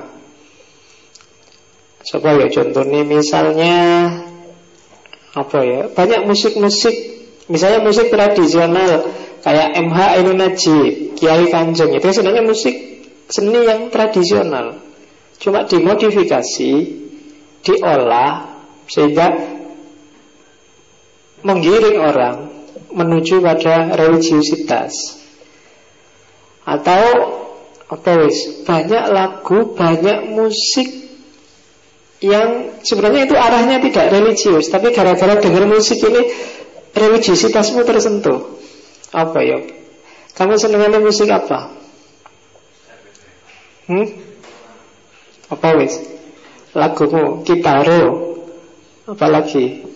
A: Coba ya contohnya, misalnya apa ya, banyak musik-musik, misalnya musik tradisional kayak MH Ainun Najib, Kiai Kanjeng, itu sebenarnya musik seni yang tradisional, cuma dimodifikasi, diolah sehingga menggiring orang menuju pada religiusitas. Atau apa wis, banyak lagu, banyak musik yang sebenarnya itu arahnya tidak religius, tapi gara-gara dengar musik ini religiusitasmu tersentuh. Apa ya? Kamu senengannya musik apa? Apa wis? Lagumu Kitaro. Apalagi?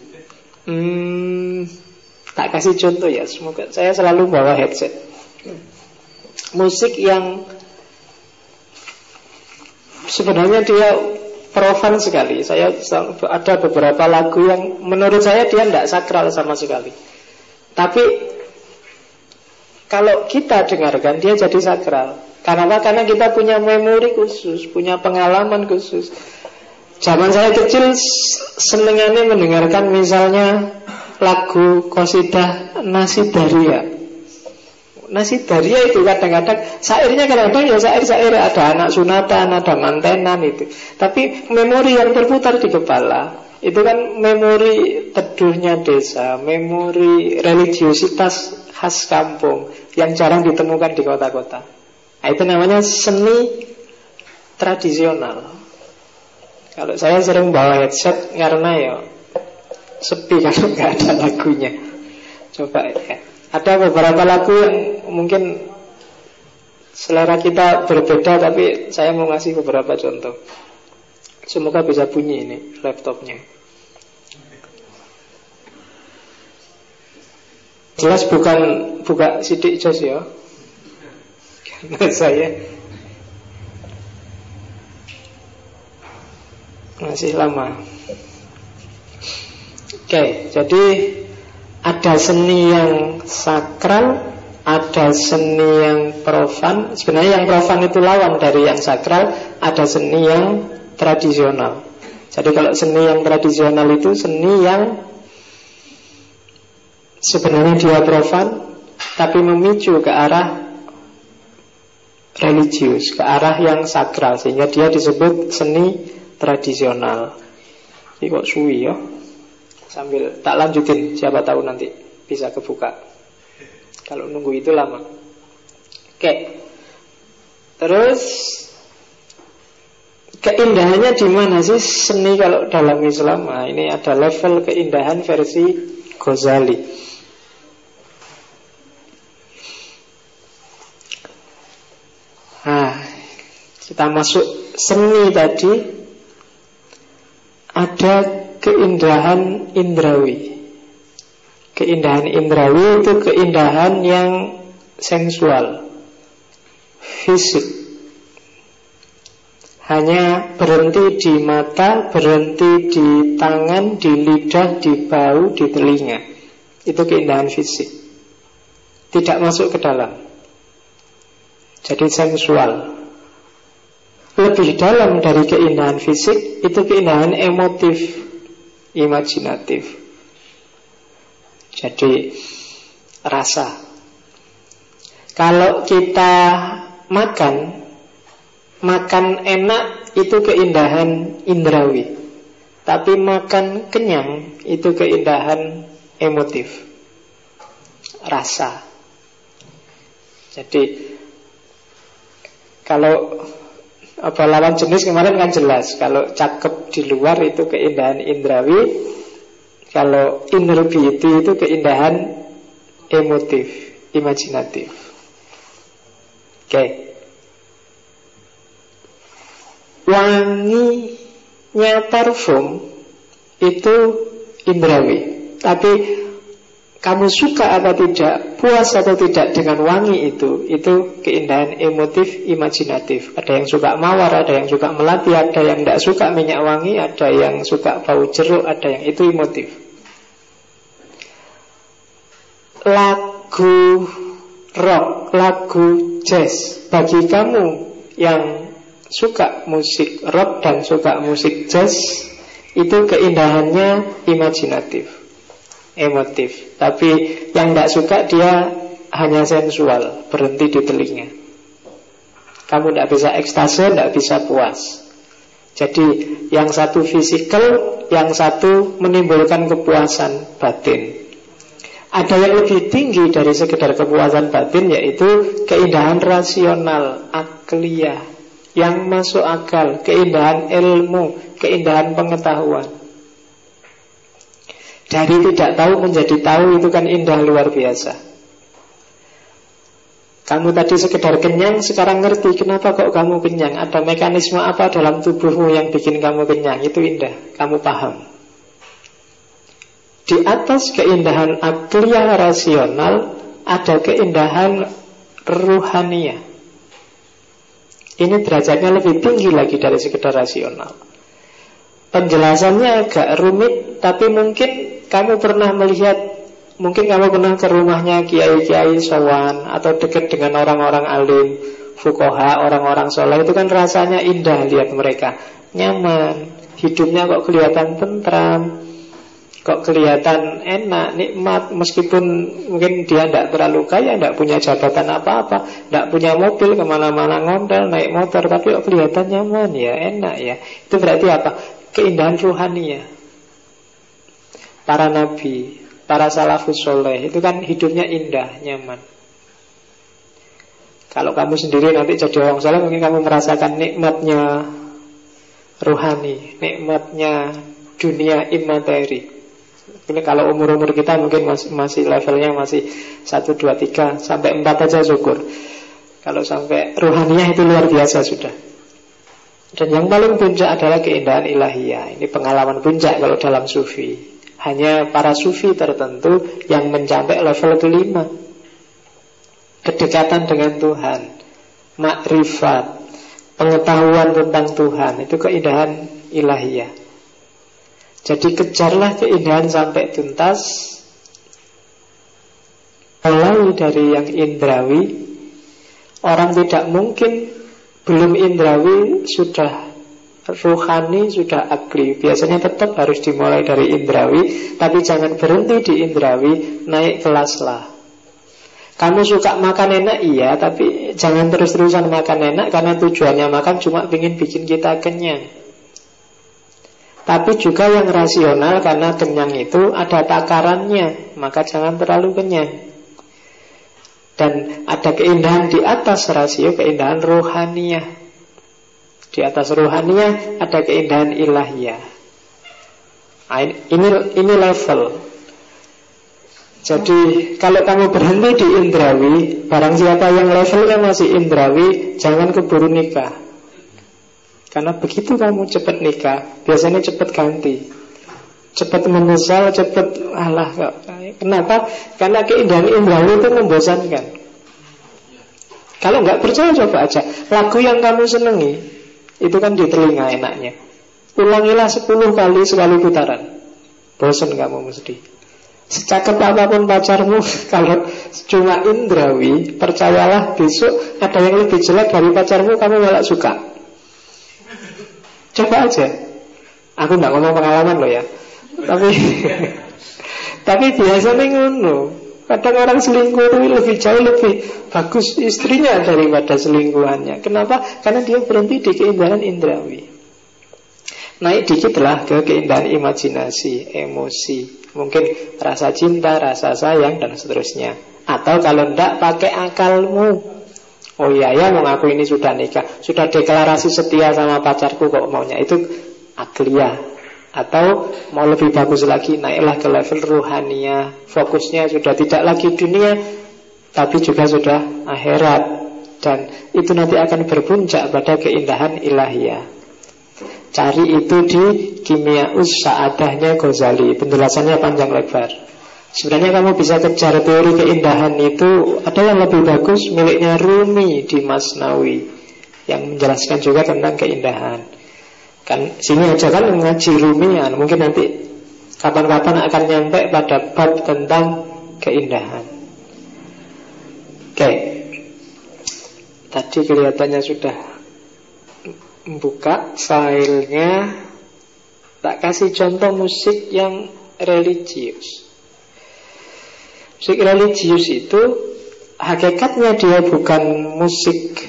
A: Tak kasih contoh ya. Semoga saya selalu bawa headset. Musik yang sebenarnya dia profan sekali. Saya ada beberapa lagu yang menurut saya dia tidak sakral sama sekali. Tapi kalau kita dengarkan dia jadi sakral. Kenapa? Karena kita punya memori khusus, punya pengalaman khusus. Zaman saya kecil senengannya mendengarkan misalnya lagu qasidah Nasidaria. Nasidaria itu kadang-kadang syairnya kadang-kadang ya syair-syair, ada anak sunatan, ada mantenan itu. Tapi memori yang berputar di kepala itu kan memori teduhnya desa, memori religiusitas khas kampung yang jarang ditemukan di kota-kota. Nah, itu namanya seni tradisional. Kalau saya sering bawa headset karena ya sepi kalau nggak ada lagunya. Coba ya. Ada beberapa lagu yang mungkin selera kita berbeda, tapi saya mau ngasih beberapa contoh. Semoga bisa bunyi ini laptopnya. Jelas bukan buka sidik jos ya. Karena saya masih lama. Oke, jadi ada seni yang sakral, ada seni yang profan. Sebenarnya yang profan itu lawan dari yang sakral. Ada seni yang tradisional. Jadi kalau seni yang tradisional itu seni yang sebenarnya dia profan, tapi memicu ke arah religius, ke arah yang sakral, sehingga dia disebut seni tradisional. Ini kok suwi ya. Sambil tak lanjutin, siapa tahu nanti bisa kebuka. Kalau nunggu itu lama. Oke. Terus keindahannya di mana sih seni kalau dalam Islam? Nah, ini ada level keindahan versi Ghazali. Nah, kita masuk seni tadi. Ada keindahan indrawi. Keindahan indrawi itu keindahan yang sensual, fisik. Hanya berhenti di mata, berhenti di tangan, di lidah, di bau, di telinga. Itu keindahan fisik. Tidak masuk ke dalam. Jadi sensual. Lebih dalam dari keindahan fisik, itu keindahan emotif, imajinatif. Jadi rasa. Kalau kita makan enak itu keindahan indrawi. Tapi makan kenyang itu keindahan emotif, rasa. Jadi kalau lawan jenis kemarin kan jelas. Kalau cakep di luar itu keindahan indrawi. Kalau inner beauty itu keindahan emotif, imajinatif. Oke. Wanginya parfum itu indrawi. Tapi kamu suka atau tidak, puas atau tidak dengan wangi itu keindahan emotif, imajinatif. Ada yang suka mawar, ada yang suka melati, ada yang tidak suka minyak wangi, ada yang suka bau jeruk, ada yang itu emotif. Lagu rock, lagu jazz, bagi kamu yang suka musik rock dan suka musik jazz, itu keindahannya imajinatif, emotif. Tapi yang tidak suka dia hanya sensual, berhenti di telinga. Kamu tidak bisa ekstase, tidak bisa puas. Jadi yang satu fisikal, yang satu menimbulkan kepuasan batin. Ada yang lebih tinggi dari sekedar kepuasan batin, yaitu keindahan rasional, akliyah, yang masuk akal, keindahan ilmu, keindahan pengetahuan. Dari tidak tahu menjadi tahu, itu kan indah luar biasa. Kamu tadi sekedar kenyang, sekarang ngerti kenapa kok kamu kenyang. Ada mekanisme apa dalam tubuhmu yang bikin kamu kenyang. Itu indah, kamu paham. Di atas keindahan akliyah rasional, ada keindahan ruhaniyah. Ini derajatnya lebih tinggi lagi dari sekedar rasional. Penjelasannya agak rumit, tapi mungkin kamu pernah melihat, mungkin kamu pernah ke rumahnya kiai-kiai sowan, atau dekat dengan orang-orang alim, fuqaha, orang-orang soleh. Itu kan rasanya indah lihat mereka, nyaman, hidupnya kok kelihatan tentram, kok kelihatan enak, nikmat. Meskipun mungkin dia tidak terlalu kaya, tidak punya jabatan apa-apa, tidak punya mobil, kemana-mana ngondel, naik motor, tapi kok kelihatan nyaman ya, enak ya. Itu berarti apa? Keindahan ruhaniyah. Para nabi, para salafus soleh, itu kan hidupnya indah, nyaman. Kalau kamu sendiri nanti jadi orang soleh, mungkin kamu merasakan nikmatnya ruhani, nikmatnya dunia imateri. Ini kalau umur-umur kita mungkin masih levelnya masih 1, 2, 3 sampai 4 aja syukur. Kalau sampai ruhaniyah itu luar biasa sudah. Dan yang paling puncak adalah keindahan ilahiyah. Ini pengalaman puncak kalau dalam sufi. Hanya para sufi tertentu yang mencapai level kelima, kedekatan dengan Tuhan, makrifat, pengetahuan tentang Tuhan. Itu keindahan ilahiyah. Jadi kejarlah keindahan sampai tuntas. Mulai dari yang indrawi. Orang tidak mungkin belum indrawi sudah ruhani, sudah akli. Biasanya tetap harus dimulai dari indrawi. Tapi jangan berhenti di indrawi, naik kelaslah. Kamu suka makan enak, iya, tapi jangan terus-terusan makan enak, karena tujuannya makan cuma ingin bikin kita kenyang. Tapi juga yang rasional, karena kenyang itu ada takarannya, maka jangan terlalu kenyang. Dan ada keindahan di atas rasio, keindahan rohaniyah. Di atas rohaniyah ada keindahan ilahiyah. Ini level. Jadi kalau kamu berhenti di indrawi, barang siapa yang levelnya masih indrawi, jangan keburu nikah. Karena begitu kamu cepat nikah, biasanya cepat ganti, cepat menyesal, cepat alah. Kenapa? Karena keindahan indrawi itu membosankan. Kalau nggak percaya coba aja. Lagu yang kamu senangi itu kan di telinga enaknya. Ulangilah 10 kali sekali putaran, bosan kamu mesti. Secakep apapun pacarmu, kalau cuma indrawi, percayalah besok ada yang lebih jelek dari pacarmu, kamu malah suka. Coba aja. Aku gak ngomong pengalaman loh ya. Tapi biasanya ngono. Kadang orang selingkuh itu jauh lebih bagus istrinya daripada selingkuhannya. Kenapa? Karena dia berhenti di keindahan indrawi. Naik dikitlah ke keindahan imajinasi, emosi. Mungkin rasa cinta, rasa sayang, dan seterusnya. Atau kalau enggak, pakai akalmu. Oh iya ya, mau aku ini sudah nikah, sudah deklarasi setia sama pacarku, kok maunya itu akliyah. Atau mau lebih bagus lagi, naiklah ke level ruhaniyah. Fokusnya sudah tidak lagi dunia, tapi juga sudah akhirat. Dan itu nanti akan berpuncak pada keindahan ilahiyah. Cari itu di Kimiaus Sa'adahnya Ghazali. Penjelasannya panjang lebar. Sebenarnya kamu bisa kejar teori keindahan itu. Ada yang lebih bagus miliknya Rumi di Masnawi, yang menjelaskan juga tentang keindahan. Kan sini aja kan ngaji Rumian. Mungkin nanti kapan-kapan akan nyampe pada bab tentang keindahan. Oke. Tadi kelihatannya sudah buka filenya. Tak kasih contoh musik yang religius. Musik religius itu hakikatnya dia bukan musik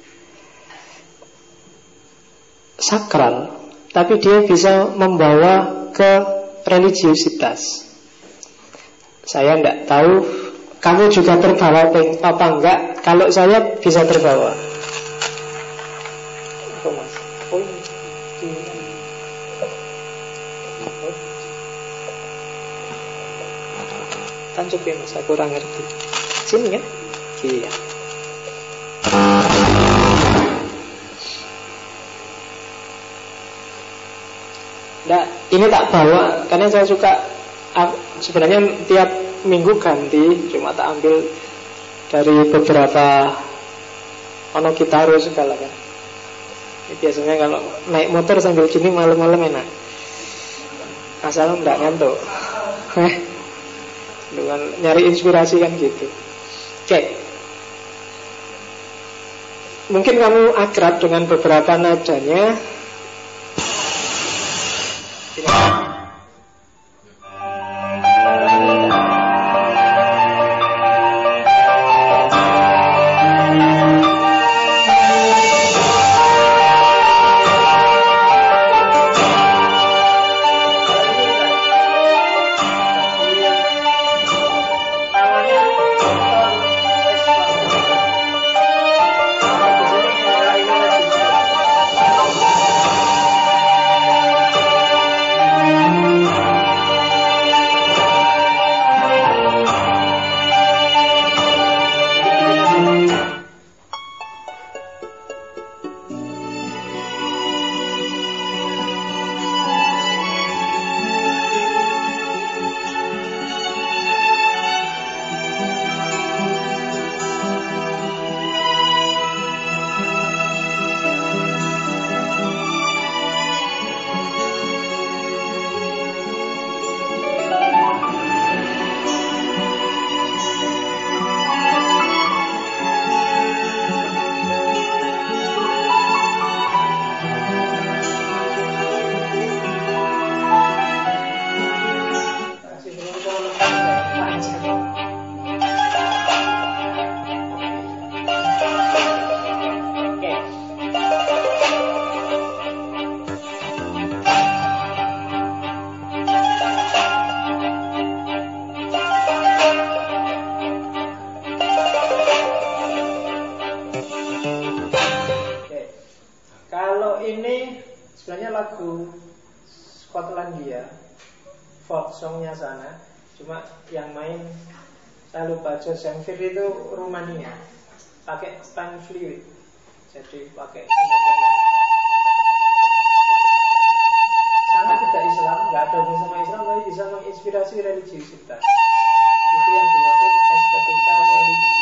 A: sakral, tapi dia bisa membawa ke religiusitas. Saya tidak tahu kamu juga terbawa apa enggak. Kalau saya bisa terbawa. Tancuk ya mas, aku kurang ngerti. Sini kan? Iya. Nah, ini tak bawa karena saya suka. Sebenarnya tiap minggu ganti, cuma tak ambil dari beberapa ono kitaro segala kan. Ini biasanya kalau naik motor sambil gini malam-malam enak. Asal enggak ngantuk. Dengan nyari inspirasi kan gitu. Oke. Mungkin kamu akrab dengan beberapa nadanya. Jose Semfir itu Rumania, pakai pan fluid, jadi pakai sangat tidak Islam, nggak ada hubungan sama Islam, tapi bisa menginspirasi religiusitas. Itu yang dimaksud estetika religius.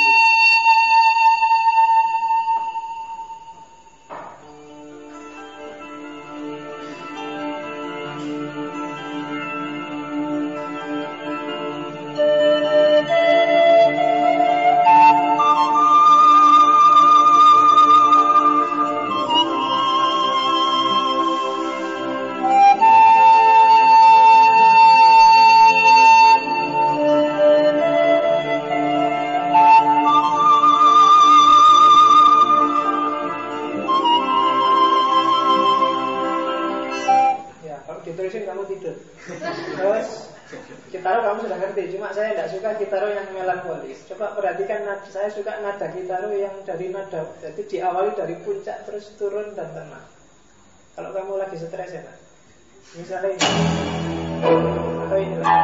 A: Saya suka nada gitaro yang dari nada, jadi diawali dari puncak terus turun dan tenang. Kalau kamu lagi stres ya, misalnya ini atau ini lah.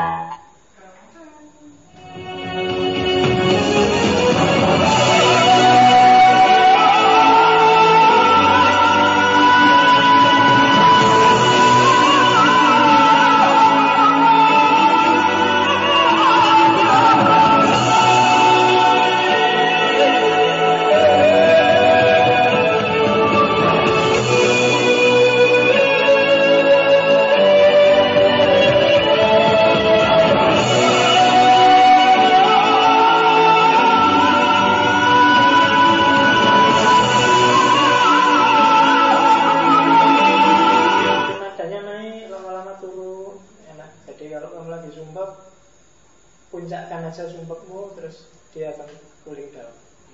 A: puncakkan aja sumpekmu, terus dia akan cooling down,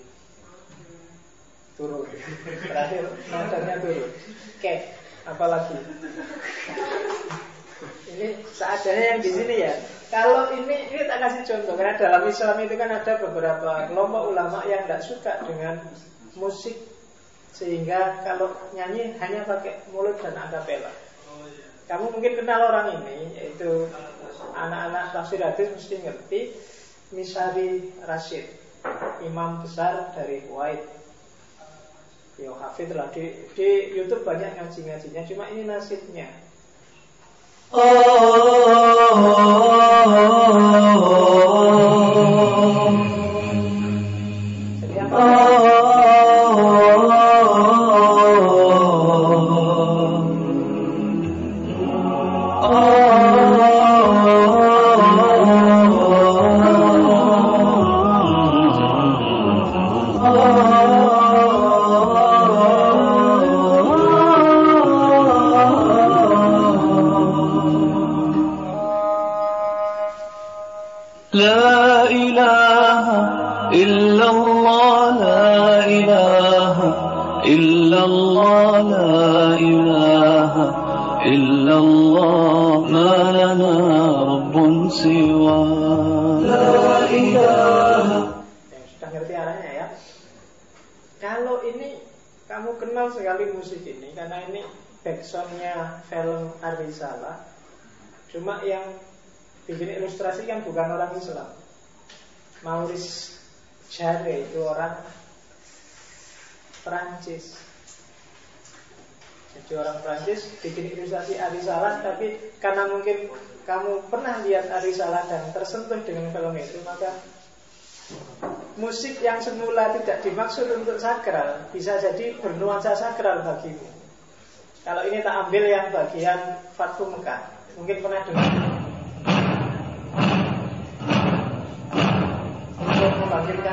A: turun. Terakhir nadanya turun. Oke, apalagi ini seadanya yang di sini ya. Kalau ini tak kasih contoh, karena dalam Islam itu kan ada beberapa kelompok ulama yang tidak suka dengan musik, sehingga kalau nyanyi hanya pakai mulut dan akapela. Kamu mungkin kenal orang ini, yaitu anak-anak tafsir hadis mesti ngerti, Misari Rashid, imam besar dari Kuwait. Yo hafid lah, di YouTube banyak ngaji-ngajinya, cuma ini nasibnya. Jadi apa? Sekali musik ini karena ini backsoundnya film Ar-Risalah, cuma yang bikin ilustrasi kan bukan orang Islam. Maurice Jarre itu orang Prancis. Jadi orang Prancis bikin ilustrasi Ar-Risalah, tapi karena mungkin kamu pernah lihat Ar-Risalah dan tersentuh dengan film itu, maka musik yang semula tidak dimaksud untuk sakral bisa jadi bernuansa sakral bagimu. Kalau ini tak ambil yang bagian Fathu Mekah, mungkin pernah dengar. Untuk membangkitkan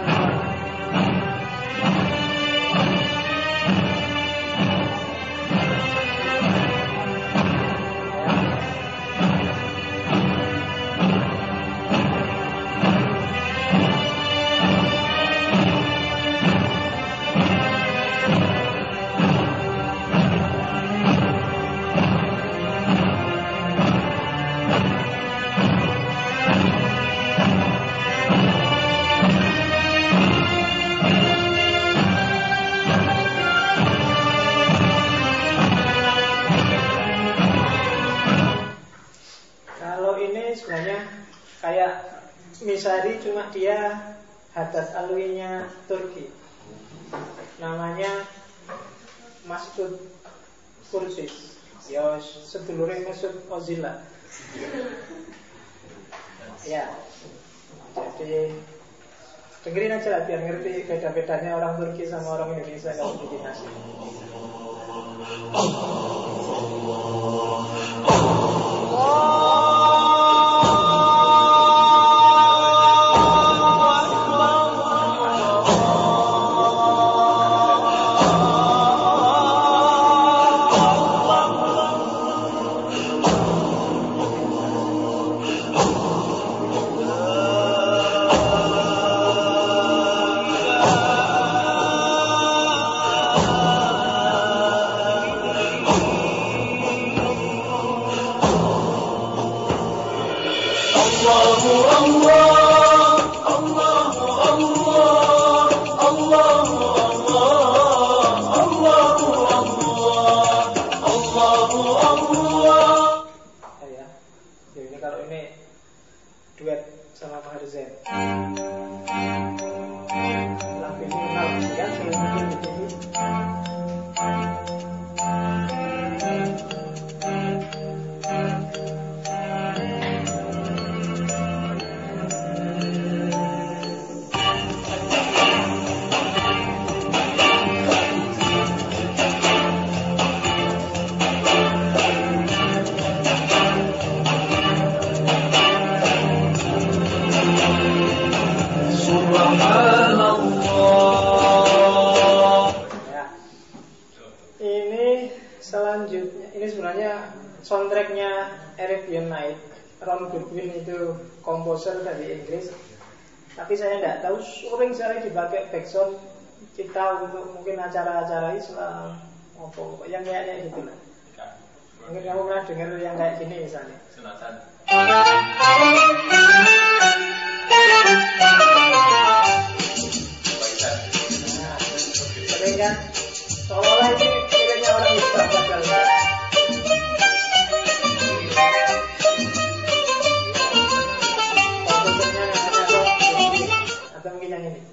A: Misari, cuma dia hadat alwinya Turki. Namanya Masud Kursis. Ya sedulure Mesut Ozila. Ya. Jadi dengerin aja lah biar ngerti beda-bedanya orang Turki sama orang Indonesia kalau bikin nasi. Soundtracknya Arabian Night
B: Ron Goodwin itu komposer dari Inggris. Tapi saya tidak tahu, sering sekali dipakai backsound kita untuk mungkin acara-acara Islam yang kayak gitu lah. Mungkin kamu pernah dengar yang kayak gini misalnya.
C: Sunatan.
B: Sering kan? Seolah-olah ini miliknya orang Islam padahal enggak. Komposernya namanya Ron Goodwin. Atau mungkin yang ini.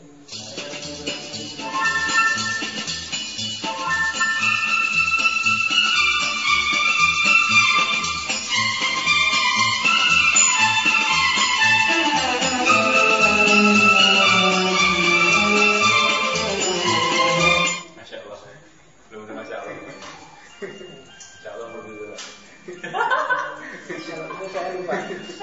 B: Kalau itu saya lupa.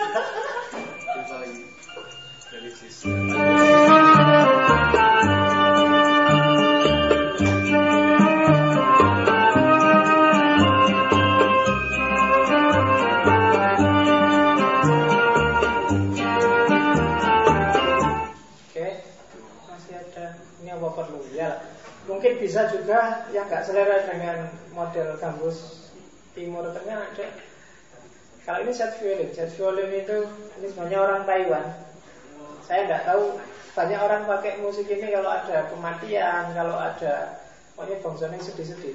B: Masih ada. Ini apa perlu? Ya, mungkin bisa juga yang nggak selera dengan model gambus Timur Tengah ada. Kalau ini set violin itu ini sebenarnya orang Taiwan. Saya nggak tahu, banyak orang pakai musik ini kalau ada kematian, kalau ada pokoknya bangsanya sedih-sedih.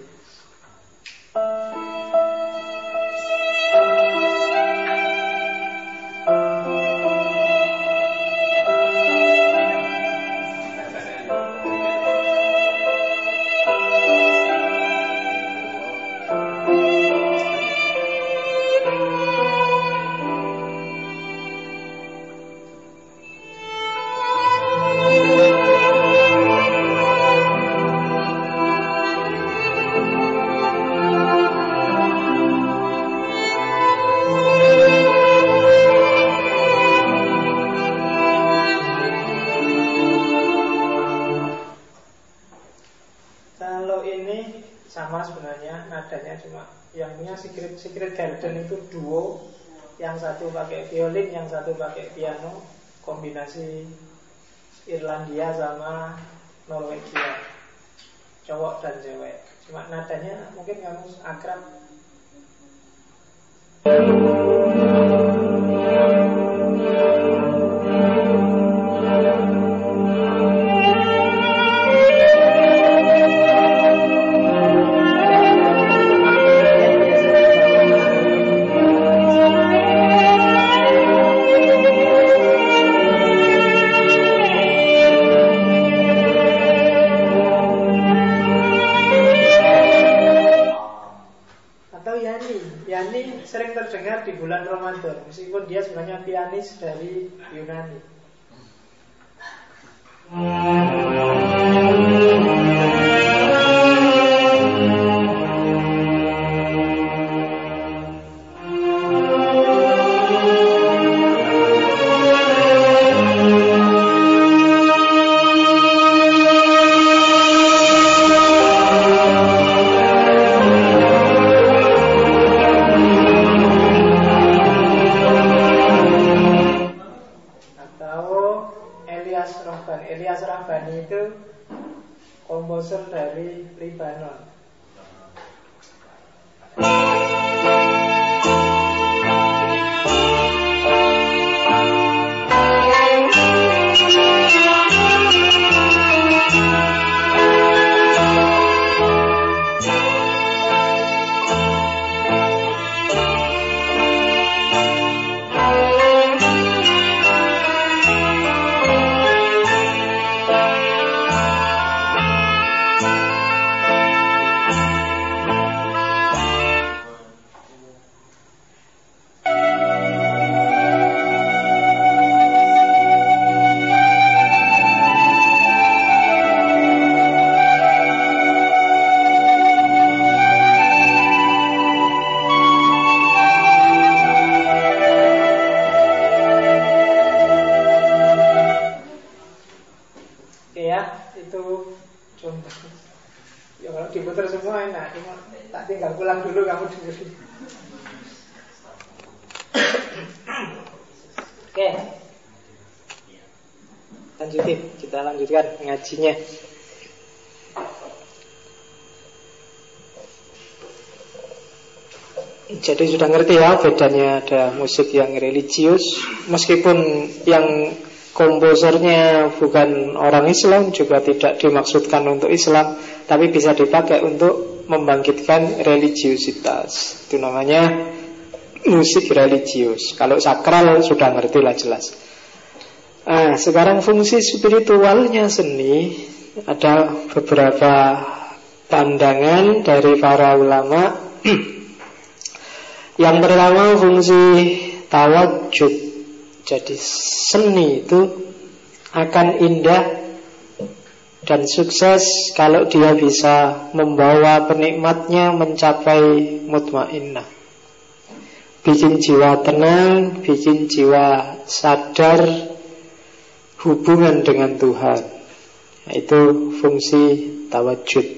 B: Secret Garden itu duo, yang satu pakai violin, yang satu pakai piano, kombinasi Irlandia sama Norwegia, cowok dan cewek. Cuma nadanya mungkin kamu akrab. Sering terdengar di bulan Ramadan, meskipun dia sebenarnya pianis dari Yunani. Elias Rahbani itu komposer dari Lebanon. Ya kalau diputar semua enak, cuma tak tinggal pulang dulu kamu dengerin. Oke. Kita lanjutkan ngajinya. Jadi sudah ngerti ya bedanya ada musik yang religius, meskipun yang komposernya bukan orang Islam, juga tidak dimaksudkan untuk Islam, tapi bisa dipakai untuk membangkitkan religiusitas. Itu namanya musik religius. Kalau sakral sudah ngerti lah jelas. Sekarang fungsi spiritualnya seni, ada beberapa pandangan dari para ulama. Yang pertama fungsi tawajud. Jadi seni itu akan indah dan sukses kalau dia bisa membawa penikmatnya mencapai mutmainnah, bikin jiwa tenang, bikin jiwa sadar hubungan dengan Tuhan. Itu fungsi tawajud,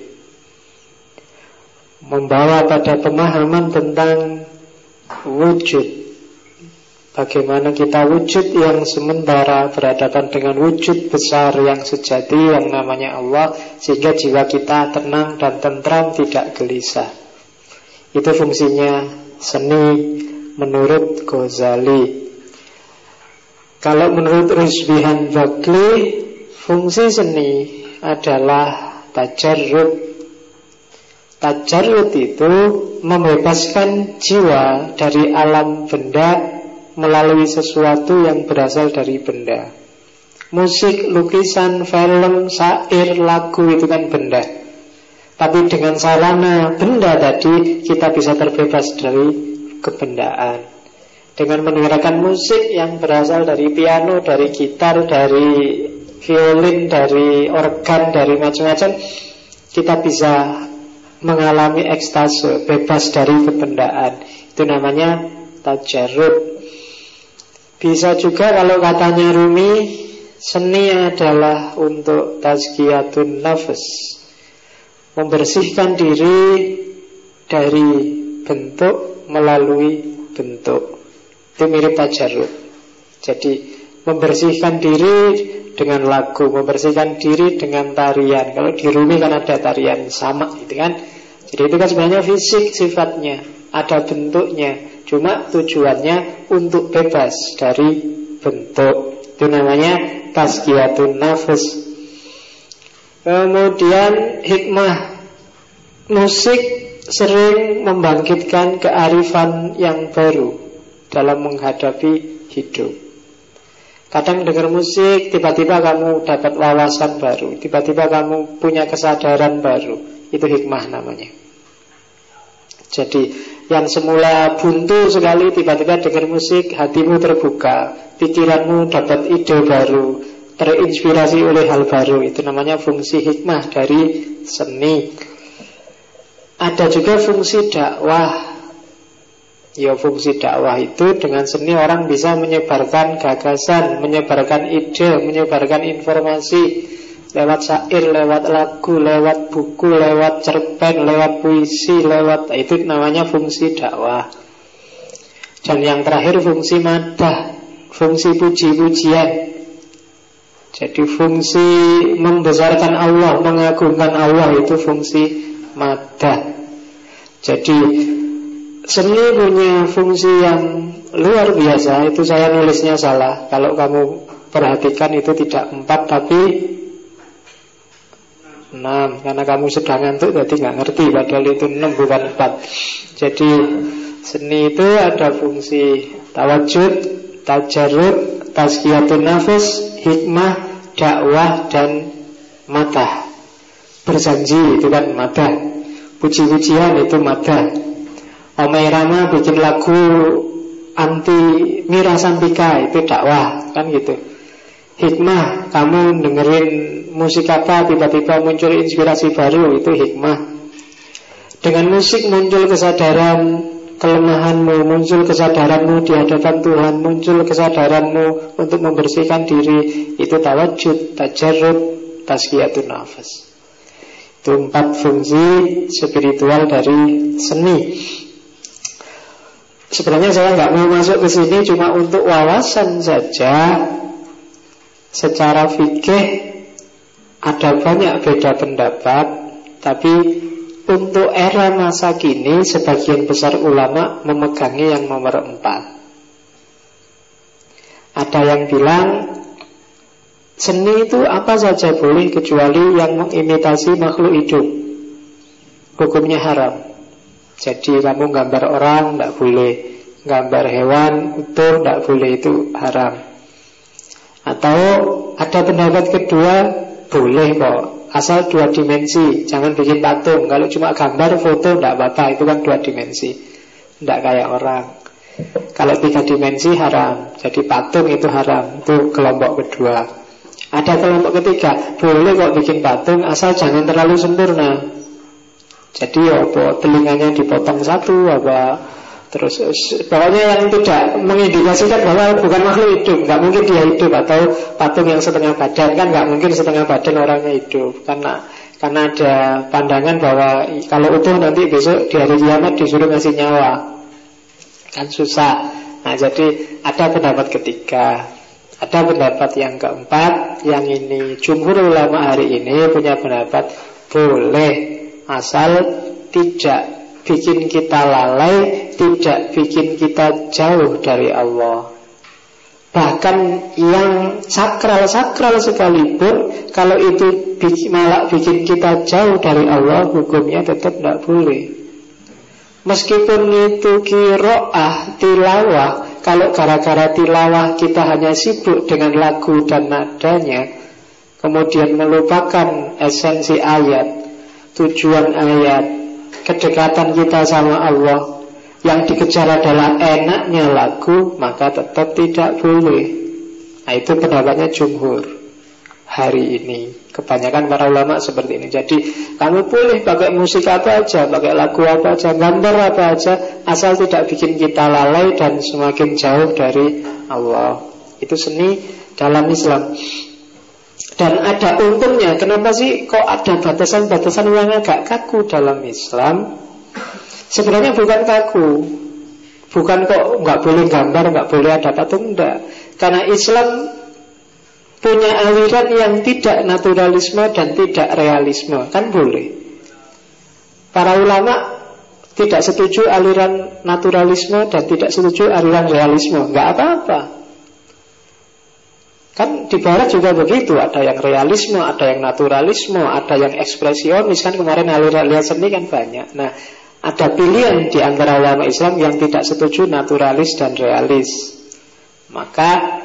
B: membawa pada pemahaman tentang wujud. Bagaimana kita wujud yang sementara berhadapan dengan wujud besar yang sejati yang namanya Allah, sehingga jiwa kita tenang dan tentram, tidak gelisah. Itu fungsinya seni menurut Ghazali. Kalau menurut Rusbihan Bakli, fungsi seni adalah tajarrud. Tajarrud itu membebaskan jiwa dari alam benda melalui sesuatu yang berasal dari benda. Musik, lukisan, film, syair, lagu itu kan benda. Tapi dengan sarana benda tadi kita bisa terbebas dari kebendaan. Dengan mendengarkan musik yang berasal dari piano, dari gitar, dari violin, dari organ, dari macam-macam, kita bisa mengalami ekstase, bebas dari kebendaan. Itu namanya tajarrud. Bisa juga kalau katanya Rumi, seni adalah untuk tazkiyatun nafas, membersihkan diri dari bentuk melalui bentuk. Itu mirip tajarrud. Jadi membersihkan diri dengan lagu, membersihkan diri dengan tarian. Kalau di Rumi kan ada tarian sama gitu kan. Jadi itu kan sebenarnya fisik sifatnya, ada bentuknya, cuma tujuannya untuk bebas dari bentuk. Itu namanya tazkiyatun nafas. Kemudian hikmah musik sering membangkitkan kearifan yang baru dalam menghadapi hidup. Kadang dengar musik, tiba-tiba kamu dapat wawasan baru, tiba-tiba kamu punya kesadaran baru. Itu hikmah namanya. Jadi yang semula buntu sekali, tiba-tiba dengar musik, hatimu terbuka, pikiranmu dapat ide baru, terinspirasi oleh hal baru. Itu namanya fungsi hikmah dari seni. Ada juga fungsi dakwah. Ya, fungsi dakwah itu dengan seni orang bisa menyebarkan gagasan, menyebarkan ide, menyebarkan informasi lewat syair, lewat lagu, lewat buku, lewat cerpen, lewat puisi, lewat, itu namanya fungsi dakwah. Dan yang terakhir fungsi madah, fungsi puji-pujian. Jadi fungsi membesarkan Allah, mengagungkan Allah, itu fungsi madah. Jadi seni punya fungsi yang luar biasa. Itu saya nulisnya salah. Kalau kamu perhatikan itu tidak 4 tapi 6, karena kamu sedang ngantuk jadi nggak ngerti, padahal itu 6 bukan 4. Jadi seni itu ada fungsi tawajud, tajarrud, tazkiyatun nafas, hikmah, dakwah, dan madah. Berjanji itu kan madah. Puji-pujian itu madah. Omai Rama bikin lagu anti Mira Santika, itu dakwah, kan gitu. Hikmah, kamu dengerin musik apa, tiba-tiba muncul inspirasi baru, itu hikmah. Dengan musik muncul kesadaran kelemahanmu, muncul kesadaranmu di hadapan Tuhan, muncul kesadaranmu untuk membersihkan diri, itu tawajud, tajarrud, tazkiyatun nafas. Itu 4 fungsi spiritual dari seni.
A: Sebenarnya saya nggak mau masuk ke sini, cuma untuk wawasan saja. Secara fikih ada banyak beda pendapat, tapi untuk era masa kini sebagian besar ulama memegangi yang nomor 4. Ada yang bilang seni itu apa saja boleh kecuali yang mengimitasi makhluk hidup, hukumnya haram. Jadi kamu gambar orang tidak boleh, gambar hewan utuh tidak boleh, itu haram. Atau ada pendapat kedua, boleh kok, asal 2 dimensi, jangan bikin patung. Kalau cuma gambar foto tidak apa-apa, itu kan 2 dimensi, tidak kayak orang. Kalau 3 dimensi haram, jadi patung itu haram. Itu kelompok kedua. Ada kelompok ketiga, boleh kok bikin patung asal jangan terlalu sempurna. Jadi apa, telinganya dipotong satu, apa, terus pokoknya yang tidak mengindikasikan bahwa bukan makhluk hidup. Gak mungkin dia hidup. Atau patung yang setengah badan, kan gak mungkin setengah badan orangnya hidup. Karena ada pandangan bahwa kalau utuh nanti besok di hari kiamat disuruh ngasih nyawa, kan susah. Nah jadi ada pendapat ketiga. Ada pendapat yang keempat. Yang ini jumhur ulama hari ini punya pendapat boleh, asal tidak bikin kita lalai, tidak bikin kita jauh dari Allah. Bahkan yang sakral-sakral sekalipun, kalau itu malah bikin kita jauh dari Allah, hukumnya tetap tidak boleh. Meskipun itu qiraah, tilawah, kalau gara-gara tilawah kita hanya sibuk dengan lagu dan nadanya, kemudian melupakan esensi ayat, tujuan ayat, kedekatan kita sama Allah, yang dikejar adalah enaknya lagu, maka tetap tidak boleh. Nah itu pendapatnya jumhur hari ini. Kebanyakan para ulama seperti ini. Jadi kamu boleh pakai musik apa aja, pakai lagu apa aja, gambar apa aja, asal tidak bikin kita lalai dan semakin jauh dari Allah. Itu seni dalam Islam. Dan ada untungnya. Kenapa sih kok ada batasan-batasan yang agak kaku dalam Islam? Sebenarnya bukan kaku, bukan kok nggak boleh gambar, nggak boleh ada patung, enggak. Karena Islam punya aliran yang tidak naturalisme dan tidak realisme, kan boleh. Para ulama tidak setuju aliran naturalisme dan tidak setuju aliran realisme, nggak apa-apa. Kan di barat juga begitu, ada yang realisme, ada yang naturalisme, ada yang ekspresionis. Kan kemarin aliran seni kan banyak. Nah, ada pilihan di antara ulama Islam yang tidak setuju naturalis dan realis. Maka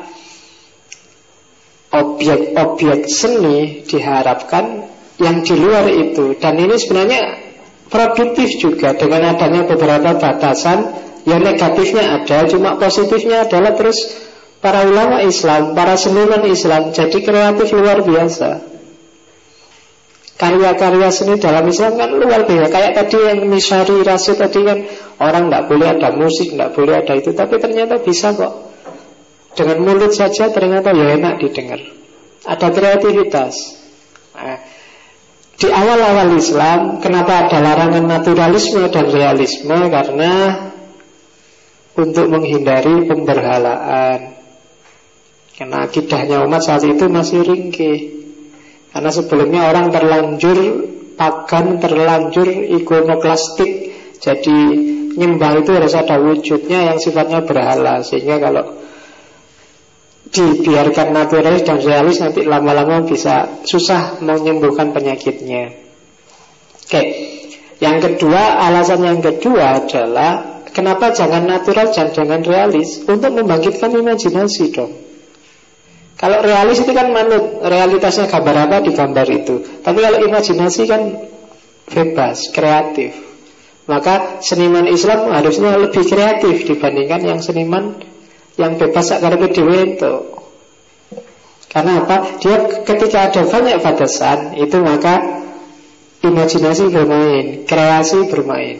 A: objek-objek seni diharapkan yang di luar itu. Dan ini sebenarnya produktif juga dengan adanya beberapa batasan. Yang negatifnya ada, cuma positifnya adalah terus para ulama Islam, para seniman Islam jadi kreatif luar biasa. Karya-karya seni dalam Islam kan luar biasa. Kayak tadi yang Misari Rasid tadi kan, orang tidak boleh ada musik, tidak boleh ada itu, tapi ternyata bisa kok. Dengan mulut saja ternyata ya enak didengar. Ada kreativitas. Nah, di awal-awal Islam, kenapa ada larangan naturalisme dan realisme? Karena untuk menghindari pemberhalaan. Karena akidahnya umat saat itu masih ringkih. Karena sebelumnya orang terlanjur pagan, terlanjur ikonoklastik. Jadi nyembah itu harus ada wujudnya yang sifatnya berhala. Sehingga kalau dibiarkan naturalis dan realis, nanti lama-lama bisa susah menyembuhkan penyakitnya. Oke. Yang kedua, alasan yang kedua adalah kenapa jangan natural dan jangan realis? Untuk membangkitkan imajinasi dong. Kalau realis itu kan manut, realitasnya gambar apa digambar itu. Tapi kalau imajinasi kan bebas, kreatif. Maka seniman Islam harusnya lebih kreatif dibandingkan yang seniman yang bebas karepe dhewe itu. Karena apa? Dia ketika ada banyak batasan itu, maka imajinasi bermain, kreasi bermain.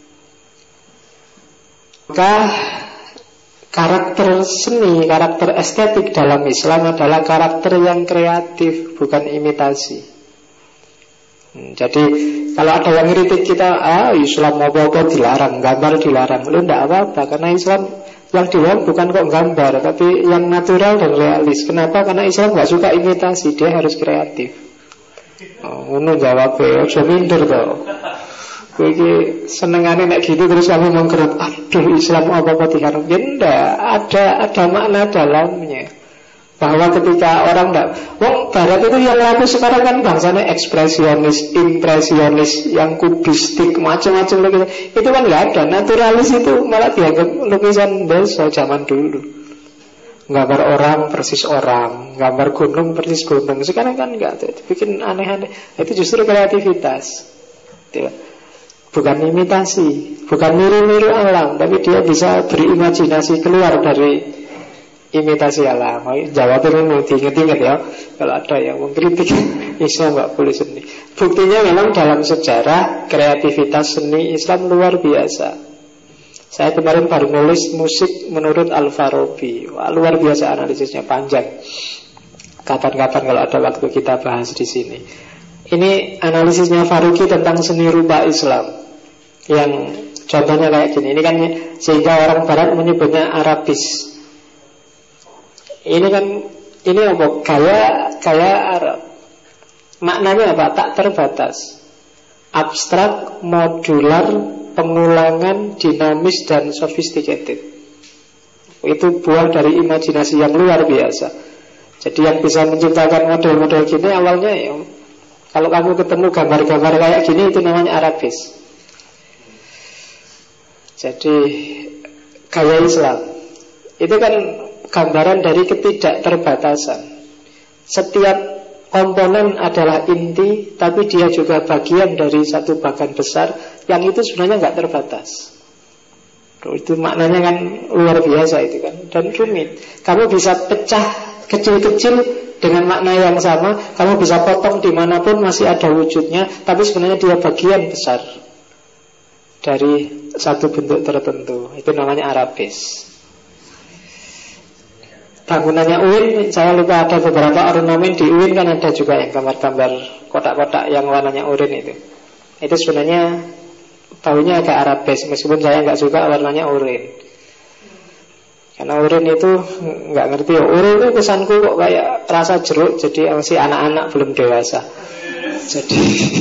A: Maka karakter seni, karakter estetik dalam Islam adalah karakter yang kreatif, bukan imitasi. Jadi kalau ada yang kritik kita, Islam apa-apa dilarang, gambar dilarang. Lu enggak apa-apa, karena Islam yang dilarang bukan kok gambar, tapi yang natural dan realis. Kenapa? Karena Islam nggak suka imitasi, dia harus kreatif. Ngono jawabnya, ojo minder toh. Kowe iki senengane nek gitu terus kamu menggerak, aduh Islam apa-apa dilarang. Ya enggak, ada makna dalamnya. Bahwa ketika orang Barat itu yang laku sekarang kan bangsanya ekspresionis, impresionis, yang kubistik, macam-macam lagi. Itu kan nggak ada. Naturalis itu malah dianggap lukisan besok zaman dulu. Gambar orang persis orang, gambar gunung persis gunung. Sekarang kan nggak, bikin aneh-aneh. Itu justru kreativitas. Bukan imitasi, bukan niru-niru alam, tapi dia bisa berimajinasi keluar dari imitasi alam. Jawabnya mau diinget-inget ya. Kalau ada yang mengkritik Islam nggak boleh seni. Buktinya memang dalam sejarah kreativitas seni Islam luar biasa. Saya kemarin baru nulis musik menurut Al-Farabi. Wah, luar biasa analisisnya, panjang. Kapan-kapan kalau ada waktu kita bahas di sini. Ini analisisnya Farabi tentang seni rupa Islam. Yang contohnya kayak gini. Ini kan sehingga orang Barat menyebutnya Arabis. Ini kan, ini apa? Gaya Arab. Maknanya apa? Tak terbatas. Abstrak, modular, pengulangan, dinamis, dan sophisticated. Itu buah dari imajinasi yang luar biasa. Jadi yang bisa menciptakan model-model gini awalnya ya, kalau kamu ketemu gambar-gambar kayak gini, itu namanya Arabis. Jadi gaya Islam itu kan gambaran dari ketidakterbatasan. Setiap komponen adalah inti, tapi dia juga bagian dari satu bagan besar yang itu sebenarnya nggak terbatas. Itu maknanya kan luar biasa itu kan, dan rumit. Kamu bisa pecah kecil-kecil dengan makna yang sama. Kamu bisa potong dimanapun masih ada wujudnya, tapi sebenarnya dia bagian besar dari satu bentuk tertentu. Itu namanya Arabis. Bangunannya UIN, saya lupa ada beberapa ornamen di UIN kan ada juga yang gambar-gambar kotak-kotak yang warnanya oranye itu. Itu sebenarnya baunya agak Arabis, meskipun saya nggak suka warnanya oranye. Karena oranye itu nggak ngerti ya. Oranye itu kesanku kok kayak rasa jeruk, jadi masih anak-anak belum dewasa. Jadi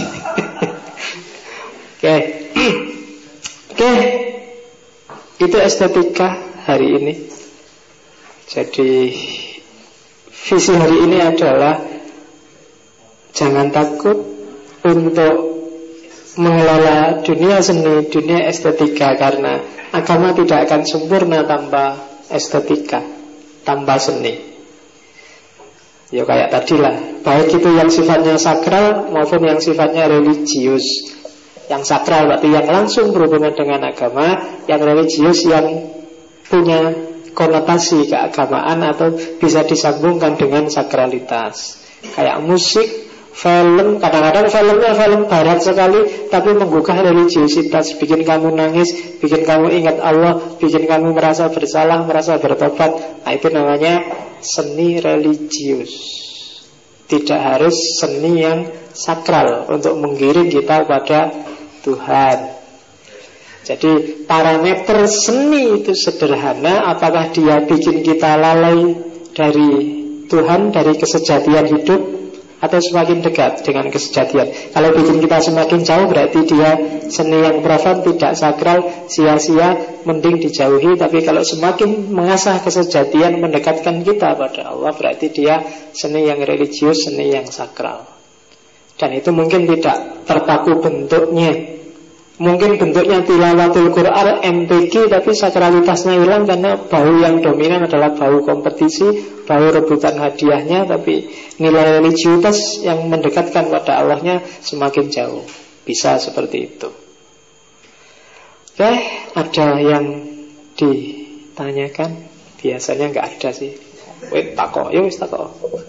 A: Oke. Itu estetika hari ini. Jadi visi hari ini adalah jangan takut untuk mengelola dunia seni, dunia estetika, karena agama tidak akan sempurna tanpa estetika, tanpa seni. Ya kayak tadilah, baik itu yang sifatnya sakral maupun yang sifatnya religius. Yang sakral berarti yang langsung berhubungan dengan agama, yang religius yang punya konotasi keagamaan atau bisa disambungkan dengan sakralitas. Kayak musik, film, kadang-kadang filmnya film barat sekali tapi menggugah religiusitas, bikin kamu nangis, bikin kamu ingat Allah, bikin kamu merasa bersalah, merasa bertobat. Nah, itu namanya seni religius. Tidak harus seni yang sakral untuk menggiring kita pada Tuhan. Jadi parameter seni itu sederhana. Apakah dia bikin kita lalai dari Tuhan, dari kesejatian hidup, atau semakin dekat dengan kesejatian? Kalau bikin kita semakin jauh, berarti dia seni yang profan, tidak sakral, sia-sia, mending dijauhi. Tapi kalau semakin mengasah kesejatian, mendekatkan kita pada Allah, berarti dia seni yang religius, seni yang sakral. Dan itu mungkin tidak terpaku bentuknya. Mungkin bentuknya tilawatul Quran, MTQ, tapi sakralitasnya hilang karena bau yang dominan adalah bau kompetisi, bau rebutan hadiahnya, tapi nilai religiusitas yang mendekatkan pada Allahnya semakin jauh. Bisa seperti itu. Oke, ada yang ditanyakan? Biasanya nggak ada sih. Wait, takok, ya wis takok.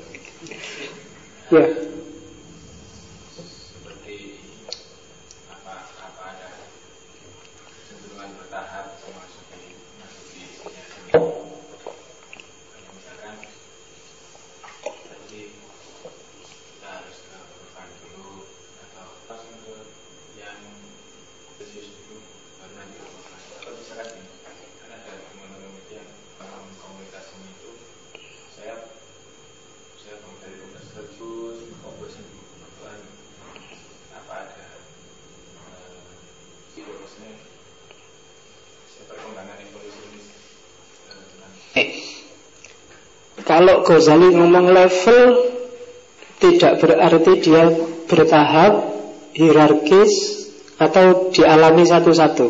A: Ya. Kalau Ghazali ngomong level, tidak berarti dia bertahap, hierarkis, atau dialami satu-satu.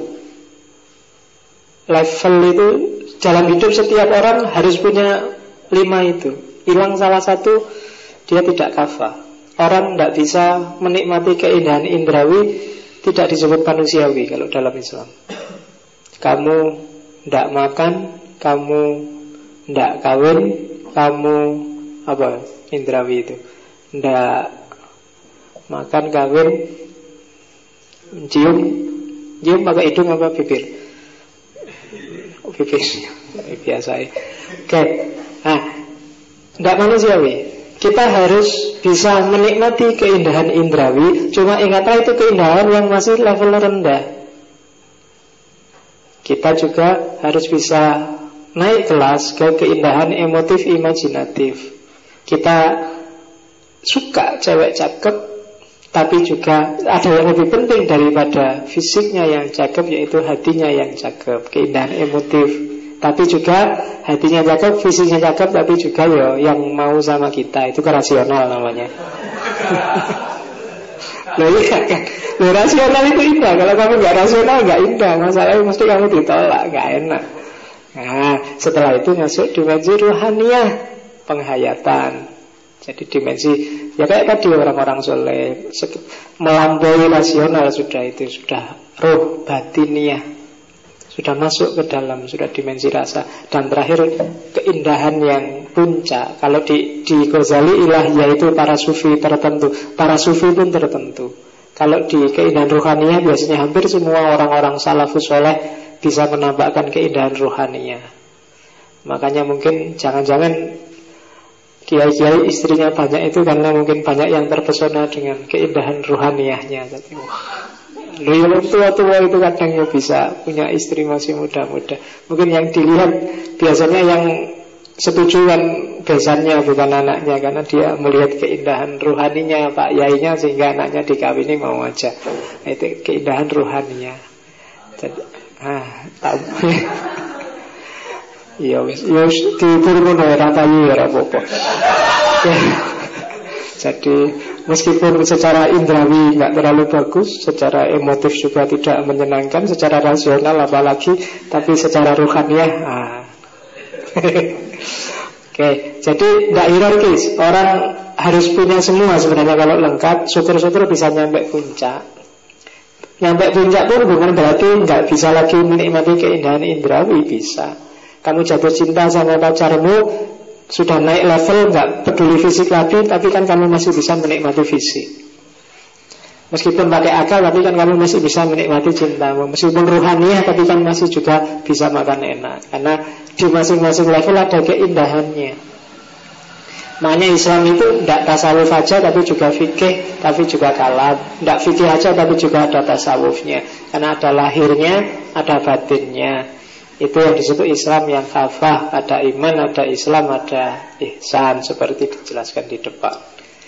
A: Level itu dalam hidup setiap orang harus punya 5 itu. Hilang salah satu, dia tidak kafah. Orang tidak bisa menikmati keindahan indrawi, tidak disebut manusiawi kalau dalam Islam. Kamu tidak makan, kamu tidak kawin, kamu apa indrawi itu? Tidak makan, kawin, cium pakai hidung apa bibir? Bibir biasa ya. Oke. Nah, tidak manusiawi. Kita harus bisa menikmati keindahan indrawi. Cuma ingatlah itu keindahan yang masih level rendah. Kita juga harus bisa naik kelas ke keindahan emotif imajinatif. Kita suka cewek cakep, tapi juga ada yang lebih penting daripada fisiknya yang cakep, yaitu hatinya yang cakep, keindahan emotif. Tapi juga hatinya cakep, fisiknya cakep, tapi juga yang mau sama kita. Itu rasional namanya. Loh iya kan, rasional itu indah. Kalau kamu gak rasional gak indah. Masalahnya mesti kamu ditolak, gak enak. Nah, setelah itu masuk dimensi ruhaniyah, penghayatan. Jadi dimensi, ya kayak tadi orang-orang soleh, melampaui rasional sudah itu, sudah roh batiniyah, sudah masuk ke dalam, sudah dimensi rasa. Dan terakhir keindahan yang puncak. Kalau di Ghazali ilahiyah itu para sufi tertentu, para sufi pun tertentu. Kalau di keindahan ruhaniyah biasanya hampir semua orang-orang salafus soleh bisa menampakkan keindahan ruhaniyah. Makanya mungkin jangan-jangan kiai-kiai istrinya banyak itu karena mungkin banyak yang terpesona dengan keindahan ruhaniyahnya. Loh, tua-tua itu kadang ya bisa punya istri masih muda-muda. Mungkin yang dilihat biasanya yang setuju kan besannya bukan anaknya, karena dia melihat keindahan ruhaninya Pak Yainya sehingga anaknya dikawini mau aja. Itu keindahan ruhaninya. Jadi, tahu. Ya diturun ora payu ora apa-apa. Jadi meskipun secara indrawi nggak terlalu bagus, secara emotif juga tidak menyenangkan, secara rasional apalagi, tapi secara ruhaniyah Oke, jadi nggak hierarkis. Orang harus punya semua sebenarnya kalau lengkap. Syukur-syukur bisa nyampe puncak. Nyampe puncak pun bukan berarti nggak bisa lagi menikmati keindahan indrawi, bisa. Kamu jatuh cinta sama pacarmu, sudah naik level, nggak peduli fisik lagi, tapi kan kamu masih bisa menikmati fisik. Meskipun pakai akal, tapi kan kamu masih bisa menikmati cintamu. Meskipun ruhaniah, tapi kan masih juga bisa makan enak. Karena di masing-masing level ada keindahannya. Makanya Islam itu tidak tasawuf aja, tapi juga fikih, tapi juga kalam. Tidak fikih aja, tapi juga ada tasawufnya. Karena ada lahirnya, ada batinnya. Itu yang disebut Islam yang kafah. Ada iman, ada Islam, ada ihsan, seperti dijelaskan di depan.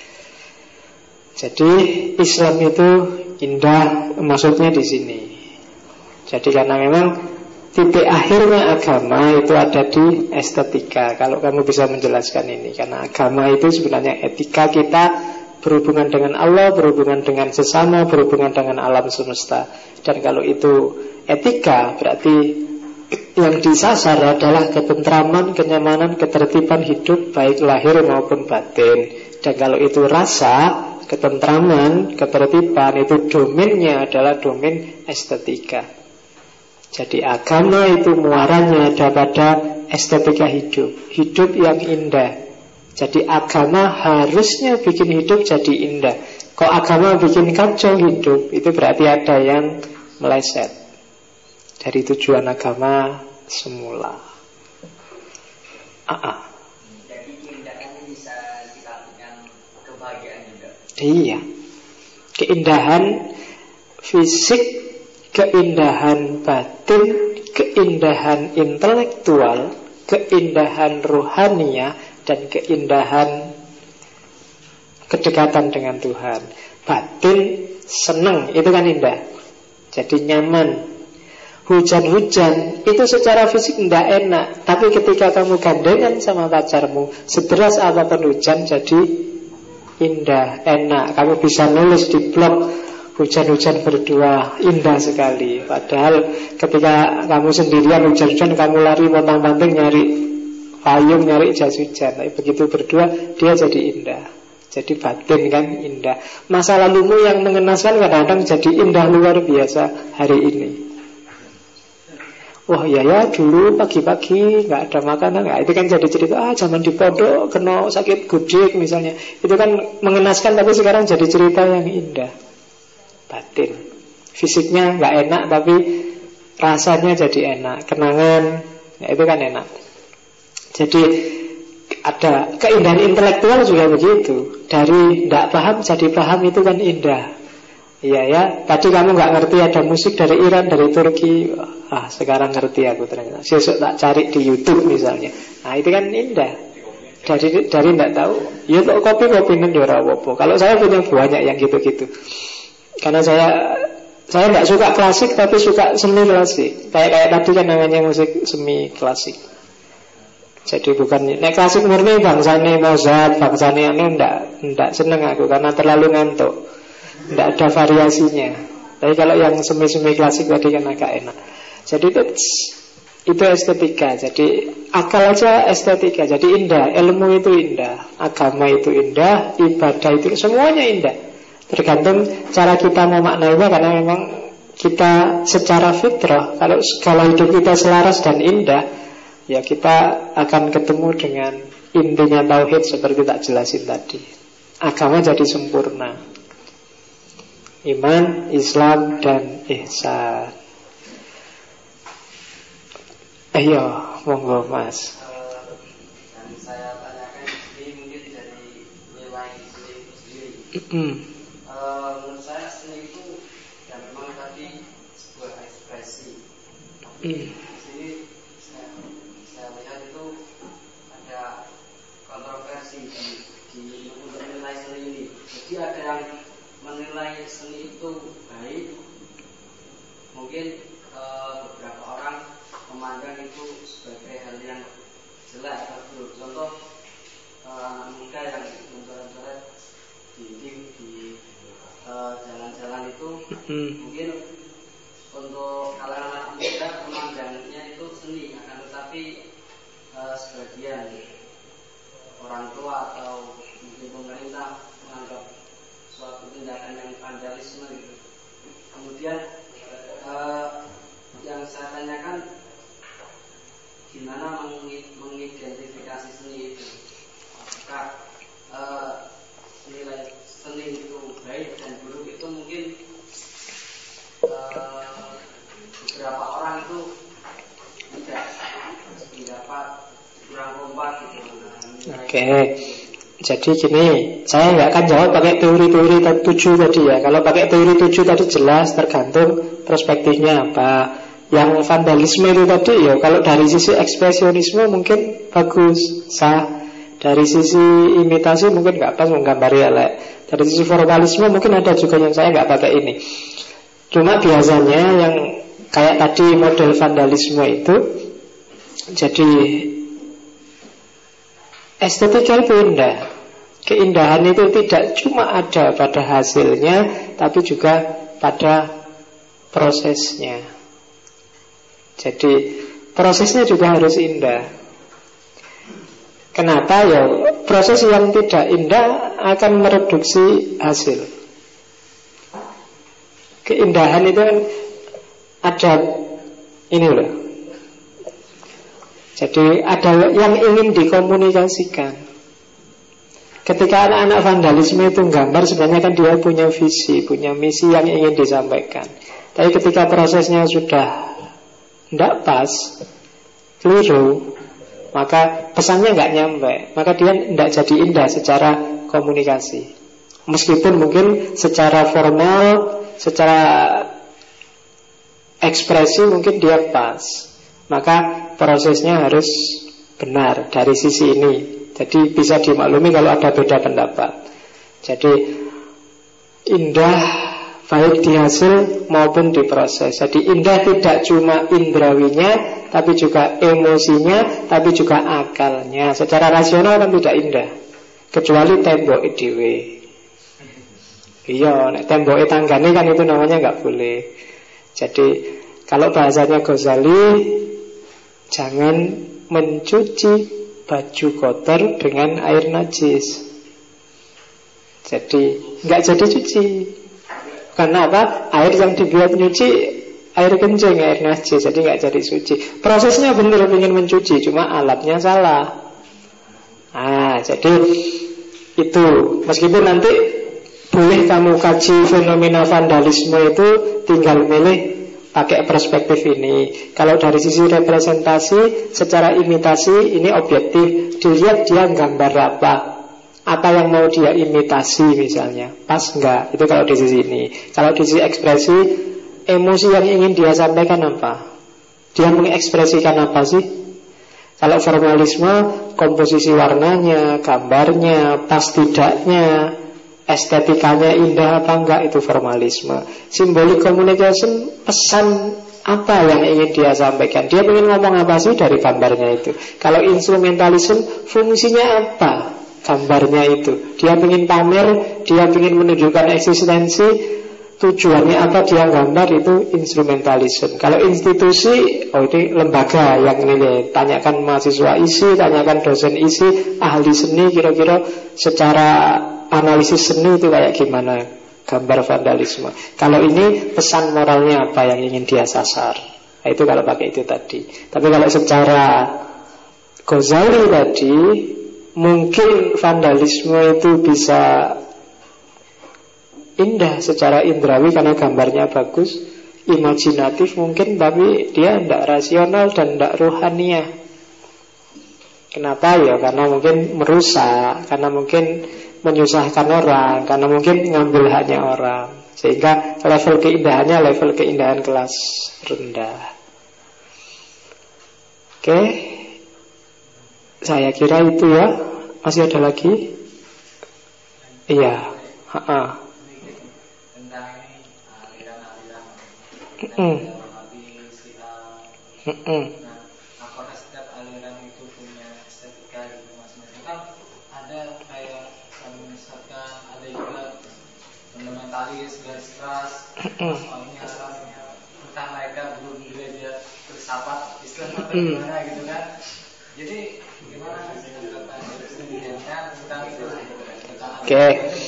A: Jadi Islam itu indah, maksudnya di sini. Jadi karena memang titik akhirnya agama itu ada di estetika. Kalau kamu bisa menjelaskan ini, karena agama itu sebenarnya etika kita berhubungan dengan Allah, berhubungan dengan sesama, berhubungan dengan alam semesta. Dan kalau itu etika, berarti yang disasar adalah ketentraman, kenyamanan, ketertiban hidup baik lahir maupun batin. Dan kalau itu rasa, ketentraman, ketertiban, itu domainnya adalah domain estetika. Jadi agama itu muaranya ada pada estetika hidup, hidup yang indah. Jadi agama harusnya bikin hidup jadi indah. Kok agama bikin kacau hidup, itu berarti ada yang meleset dari tujuan agama semula.
C: Jadi keindahan bisa disatukan kebahagiaan juga.
A: Iya. Keindahan fisik, keindahan batin, keindahan intelektual, keindahan rohania, dan keindahan kedekatan dengan Tuhan. Batin senang, itu kan indah. Jadi nyaman. hujan-hujan itu secara fisik tidak enak, tapi ketika kamu gandengan sama pacarmu, sederas apapun hujan jadi indah, enak. Kamu bisa nulis di blog hujan-hujan berdua, indah sekali. Padahal ketika kamu sendirian hujan-hujan, kamu lari montang-manting nyari payung, nyari jas hujan. Tapi begitu berdua, dia jadi indah. Jadi batin kan indah. Masa lalumu yang mengenaskan kadang-kadang jadi indah luar biasa hari ini. Wah ya dulu pagi-pagi nggak ada makanan, nggak, itu kan jadi cerita zaman di pondok kena sakit gudik misalnya. Itu kan mengenaskan, tapi sekarang jadi cerita yang indah. Batin, fisiknya nggak enak tapi rasanya jadi enak, kenangan, ya itu kan enak. Jadi ada keindahan intelektual juga begitu. Dari tidak paham jadi paham, itu kan indah. Iya ya, tadi kamu nggak ngerti ada musik dari Iran, dari Turki, sekarang ngerti aku ternyata. Sesuk tak cari di YouTube misalnya. Nah itu kan indah. Dari tidak tahu, ya kok kopi ora apa-apa. Kalau saya punya banyak yang gitu-gitu. Karena saya nggak suka klasik tapi suka semi klasik. Kayak tadi kan namanya musik semi klasik. Jadi bukan klasik murni bangsane Mozart, bangsane ndak seneng aku karena terlalu ngantuk. Tidak ada variasinya. Tapi kalau yang semi-semi klasik tadi kan agak enak. Jadi itu estetika. Jadi akal aja estetika. Jadi indah. Ilmu itu indah. Agama itu indah. Ibadah itu semuanya indah. Tergantung cara kita memaknainya. Karena memang kita secara fitrah, kalau segala hidup kita selaras dan indah, ya kita akan ketemu dengan intinya tauhid seperti tak jelasin tadi. Agama jadi sempurna. Iman, Islam, dan ihsan. Ayo, monggo Mas.
C: Yang saya tanyakan ini mungkin dari nilai seni itu sendiri. Menurut saya seni itu ya memang tadi sebuah ekspresi. Di sini saya lihat itu ada kontroversi di untuk nilai seni ini. Jadi ada yang menilai seni itu baik, mungkin beberapa orang memandang itu sebagai hal yang jelek atau buruk. Contoh anak muda yang mencoret-coret dinding di jalan-jalan itu, mungkin untuk kalangan anak muda memandangnya itu seni, akan tetapi sebagian orang tua atau mungkin pemerintah menganggap suatu tindakan yang vandalisme gitu. Kemudian yang saya tanyakan, gimana mengidentifikasi seni itu? Apakah nilai seni itu baik dan buruk itu mungkin beberapa orang itu tidak pendapat kurang kompak gitu.
A: Oke. Jadi gini, saya nggak akan jawab pakai teori-teori 7 tadi ya. Kalau pakai teori 7 tadi jelas, tergantung perspektifnya apa. Yang vandalisme itu tadi ya, kalau dari sisi ekspresionisme mungkin bagus, sah. Dari sisi imitasi mungkin nggak pas, menggambari elek. Dari sisi formalisme mungkin ada juga yang saya nggak pakai ini. Cuma biasanya yang kayak tadi model vandalisme itu, jadi estetika itu indah. Keindahan itu tidak cuma ada pada hasilnya, tapi juga pada prosesnya. Jadi prosesnya juga harus indah. Kenapa ya? Proses yang tidak indah akan mereduksi hasil. Keindahan itu kan ada ini loh. Jadi ada yang ingin dikomunikasikan. Ketika anak-anak vandalisme itu gambar, sebenarnya kan dia punya visi, punya misi yang ingin disampaikan. Tapi ketika prosesnya sudah tidak pas, keliru, maka pesannya nggak nyampe, maka dia tidak jadi indah secara komunikasi. Meskipun mungkin secara formal, secara ekspresi mungkin dia pas, maka prosesnya harus benar dari sisi ini. Jadi bisa dimaklumi kalau ada beda pendapat. Jadi indah baik di hasil maupun di proses. Jadi indah tidak cuma indrawinya, tapi juga emosinya, tapi juga akalnya. Secara rasional kan tidak indah, kecuali tembok dhewe. Iya, nek tembok tanggane kan itu namanya nggak boleh. Jadi kalau bahasanya Ghazali, jangan mencuci baju kotor dengan air najis. Jadi nggak jadi cuci. Karena apa? Air yang dibuat nyuci air kencing, air najis, jadi nggak jadi suci. Prosesnya benar ingin mencuci, cuma alatnya salah. Jadi itu meskipun nanti boleh kamu kaji fenomena vandalisme itu, tinggal milih pakai perspektif ini. Kalau dari sisi representasi, secara imitasi ini objektif, dilihat dia gambar apa yang mau dia imitasi misalnya, pas enggak, itu kalau di sisi ini. Kalau di sisi ekspresi, emosi yang ingin dia sampaikan apa, dia mengekspresikan apa sih. Kalau formalisme, komposisi warnanya, gambarnya, pas tidaknya, estetikanya indah apa enggak, itu formalisme. Symbolic communication, pesan apa yang ingin dia sampaikan, dia ingin ngomong apa sih dari gambarnya itu. Kalau instrumentalism, fungsinya apa gambarnya itu, dia ingin pamer, dia ingin menunjukkan eksistensi, tujuannya apa dia gambar, itu instrumentalism. Kalau institusi, ini lembaga yang ini, tanyakan mahasiswa isi, tanyakan dosen isi, ahli seni, kira-kira secara analisis seni itu kayak gimana gambar vandalisme. Kalau ini pesan moralnya apa yang ingin dia sasar, itu kalau pakai itu tadi. Tapi kalau secara Ghazali tadi, mungkin vandalisme itu bisa indah secara indrawi karena gambarnya bagus, imajinatif mungkin, tapi dia tidak rasional dan tidak rohaniah. Kenapa ya? Karena mungkin merusak, karena mungkin menyusahkan orang, karena mungkin ngambil haknya orang, sehingga level keindahannya level keindahan kelas rendah. Oke, saya kira itu ya. Masih ada lagi? Iya.
D: Apakah setiap aliran itu punya estetika gitu masing-masing? Kan ada kayak misalkan ada juga fundamentalis, garis keras, soalnya entah mereka belum belajar filsafat Islam atau gimana gitu kan. Jadi gimana tentang itu?
A: Oke.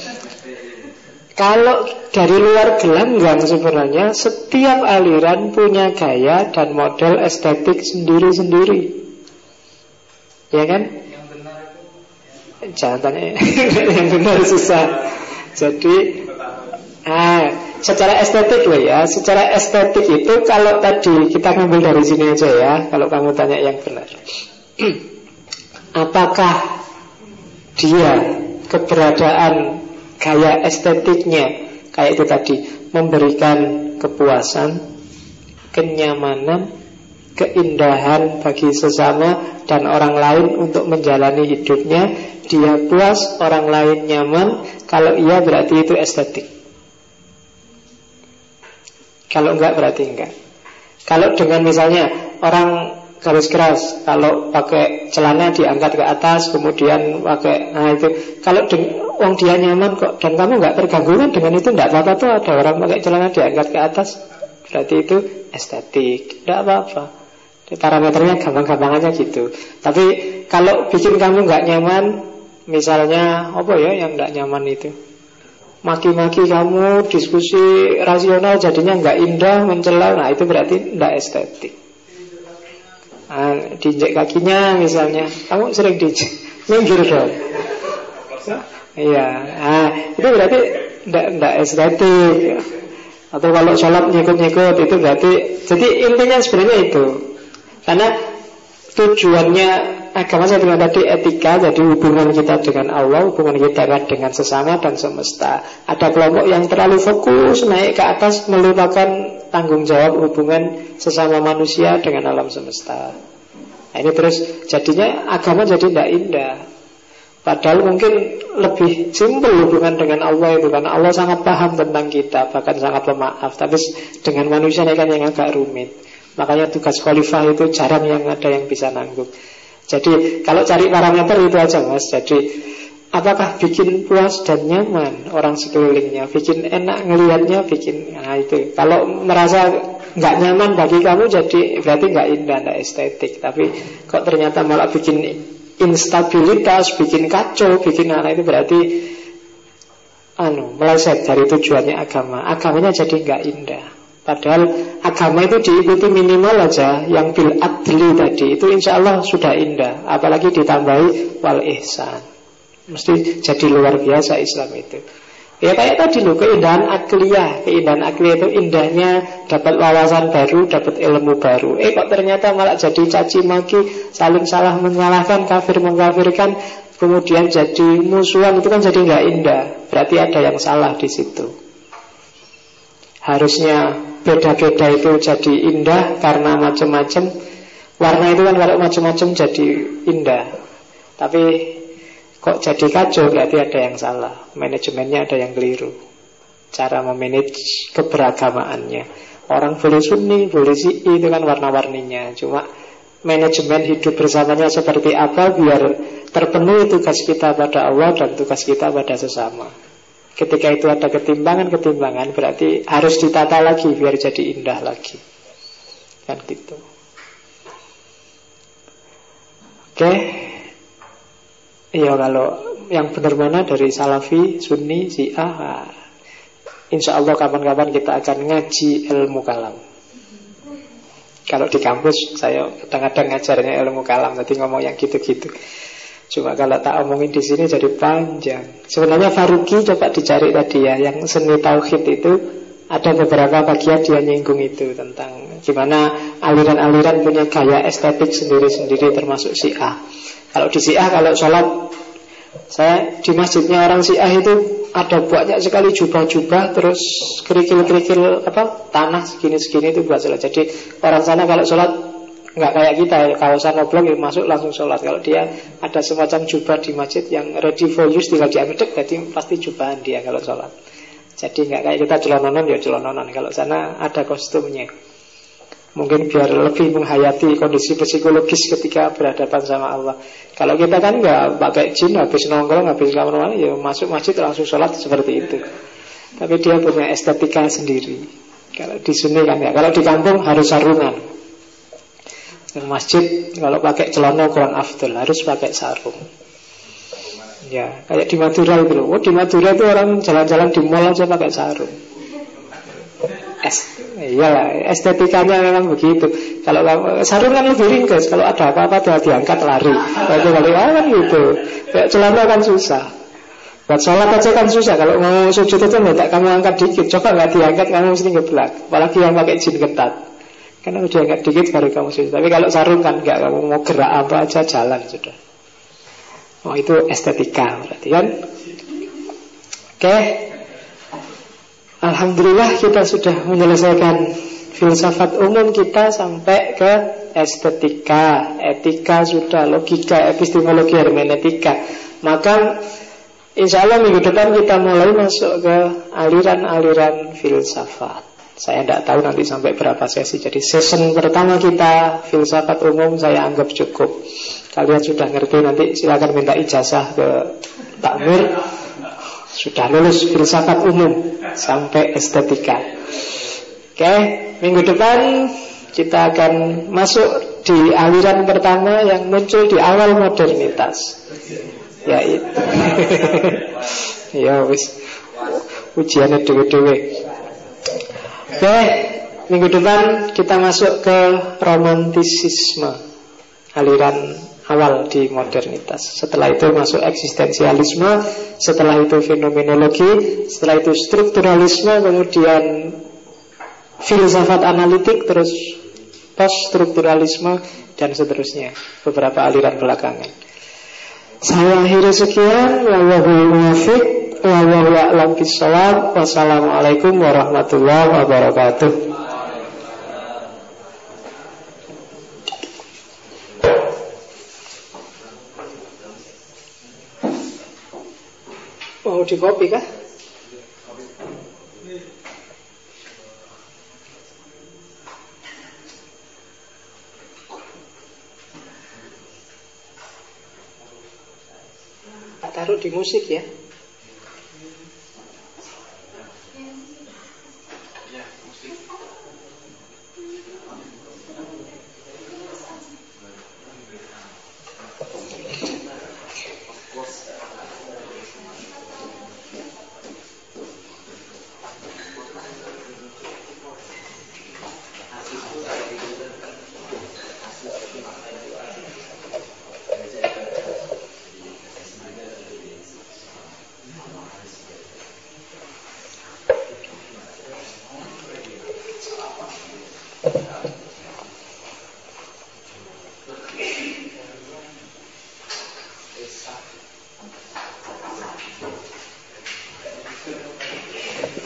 A: Kalau dari luar gelanggang sebenarnya setiap aliran punya gaya dan model estetik sendiri-sendiri. Ya kan?
D: Yang benar itu
A: jangan tanya yang benar susah. Jadi secara estetik loh ya. Secara estetik itu kalau tadi kita ngambil dari sini aja ya. Kalau kamu tanya yang benar, apakah dia keberadaan gaya estetiknya kayak itu tadi memberikan kepuasan, kenyamanan, keindahan bagi sesama dan orang lain untuk menjalani hidupnya, dia puas, orang lain nyaman. Kalau iya berarti itu estetik. Kalau enggak berarti enggak. Kalau dengan misalnya orang garis keras, kalau pakai celana diangkat ke atas, kemudian pakai, itu kalau orang dia nyaman kok dan kamu nggak terganggu kan dengan itu, nggak apa-apa tuh ada orang pakai celana diangkat ke atas, berarti itu estetik, nggak apa-apa. Parameternya gampang-gampang aja gitu. Tapi kalau bikin kamu nggak nyaman, misalnya apa ya yang nggak nyaman itu, maki-maki kamu, diskusi rasional jadinya nggak indah, mencela, nah itu berarti nggak estetik. Diinjek kakinya misalnya, kamu sering diinjek, minggir dong. Iya, itu berarti tidak estetik. Atau kalau sholat nyikut-nyikut, itu berarti. Jadi intinya sebenarnya itu. Karena tujuannya agama saya bilang tadi etika, jadi hubungan kita dengan Allah, hubungan kita dengan sesama dan semesta. Ada kelompok yang terlalu fokus naik ke atas, melupakan tanggung jawab hubungan sesama manusia dengan alam semesta. Nah, ini terus jadinya agama jadi tidak indah. Padahal mungkin lebih simpel hubungan dengan Allah itu, karena Allah sangat paham tentang kita, bahkan sangat pemaaf. Tapi dengan manusia ini kan yang agak rumit. Makanya tugas khalifah itu jarang yang ada yang bisa nanggung. Jadi kalau cari parameter itu aja Mas. Jadi apakah bikin puas dan nyaman orang sekelilingnya, bikin enak ngelihatnya, bikin, nah itu. Kalau merasa nggak nyaman bagi kamu, jadi berarti nggak indah, nggak estetik. Tapi kok ternyata malah bikin instabilitas, bikin kacau, bikin anak, itu berarti meleset dari tujuannya agama. Agamanya jadi nggak indah. Padahal agama itu diikuti minimal aja yang bil adli tadi, itu insya Allah sudah indah. Apalagi ditambahi wal ihsan, mesti jadi luar biasa Islam itu. Ya kayak tadi loh, keindahan akliyah. Keindahan akliyah itu indahnya dapat wawasan baru, dapat ilmu baru. Kok ternyata malah jadi caci maki, saling salah menyalahkan, kafir mengkafirkan, kemudian jadi musuhan, itu kan jadi nggak indah. Berarti ada yang salah di situ. Harusnya beda-beda itu jadi indah karena macam-macam. Warna itu kan kalau macam-macam jadi indah. Tapi kok jadi kacau, berarti ada yang salah. Manajemennya ada yang keliru, cara memanage keberagamaannya. Orang boleh Sunni, boleh Syi'i, itu kan warna-warninya. Cuma manajemen hidup bersamanya seperti apa biar terpenuhi tugas kita pada Allah dan tugas kita pada sesama. Ketika itu ada ketimbangan-ketimbangan, berarti harus ditata lagi biar jadi indah lagi. Kan gitu. Oke. Iya, kalau yang benar mana dari Salafi, Sunni, Syiah, insya Allah kapan-kapan kita akan ngaji ilmu kalam. Kalau di kampus saya kadang-kadang ngajarnya ilmu kalam, nanti ngomong yang gitu-gitu. Cuma kalau tak omongin di sini jadi panjang. Sebenarnya Faruqi coba dicari tadi ya, yang seni tauhid itu ada beberapa bagian dia nyinggung itu tentang gimana aliran-aliran punya gaya estetik sendiri-sendiri, termasuk Syiah. Kalau di Syiah, kalau sholat, saya di masjidnya orang Syiah itu ada banyak sekali jubah-jubah, terus kerikil-kerikil tanah segini-segini itu buat sholat. Jadi orang sana kalau sholat nggak kayak kita, kawasan oblong masuk langsung sholat. Kalau dia ada semacam jubah di masjid yang ready for use, tinggal diambil, berarti pasti jubahan dia kalau sholat. Jadi nggak kayak kita celononan ya celononan. Kalau sana ada kostumnya. Mungkin biar lebih menghayati kondisi psikologis ketika berhadapan sama Allah. Kalau kita kan nggak pakai jin, habis nongkrong, habis kamar ya masuk masjid langsung sholat seperti itu. Tapi dia punya estetika sendiri. Kalau di sini kan ya. Kalau di kampung harus sarungan. Di masjid kalau pakai celana kurang afdol, harus pakai sarung. Ya, kayak di Madura itu loh. Di Madura itu orang jalan-jalan di mall aja pakai sarung. Iyalah, estetikanya memang begitu. Kalau sarung kan lebih ringkas, kalau ada apa-apa dia diangkat lari. Kalau kali kan gitu. Kayak celana kan susah. Buat sholat aja kan susah. Kalau mau sujud itu minta kamu angkat dikit. Coba nggak diangkat kamu mesti ngeblak. Apalagi yang pakai jin ketat. Karena udah angkat dikit baru kamu sujud. Tapi kalau sarung kan nggak, kamu mau gerak apa aja jalan sudah. Oh itu estetika berarti kan. Oke. Alhamdulillah kita sudah menyelesaikan filsafat umum kita sampai ke estetika, etika sudah, logika, epistemologi, hermeneutika. Maka insya Allah minggu depan kita mulai masuk ke aliran-aliran filsafat. Saya tidak tahu nanti sampai berapa sesi. Jadi season pertama kita filsafat umum saya anggap cukup. Kalian sudah ngerti, nanti silakan minta ijazah ke takmir. Sudah lulus filsafat umum sampai estetika. Oke, minggu depan kita akan masuk di aliran pertama yang muncul di awal modernitas. Yaitu ya wis ujiannya dewe-dewe. Oke, minggu depan kita masuk ke romantisisme, aliran awal di modernitas. Setelah itu masuk eksistensialisme, setelah itu fenomenologi, setelah itu strukturalisme, kemudian filsafat analitik, terus post-strukturalisme dan seterusnya. Beberapa aliran belakangan. Saya akhiri sekian. Wallahul muwaffiq, wallahu a'lam bishawab. Wassalamualaikum warahmatullahi wabarakatuh. di copy kah? Tak taruh di musik ya.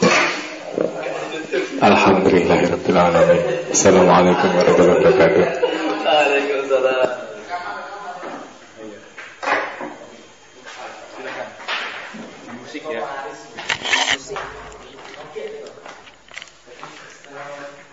E: Alhamdulillahirabbil alamin. Assalamualaikum warahmatullahi wabarakatuh.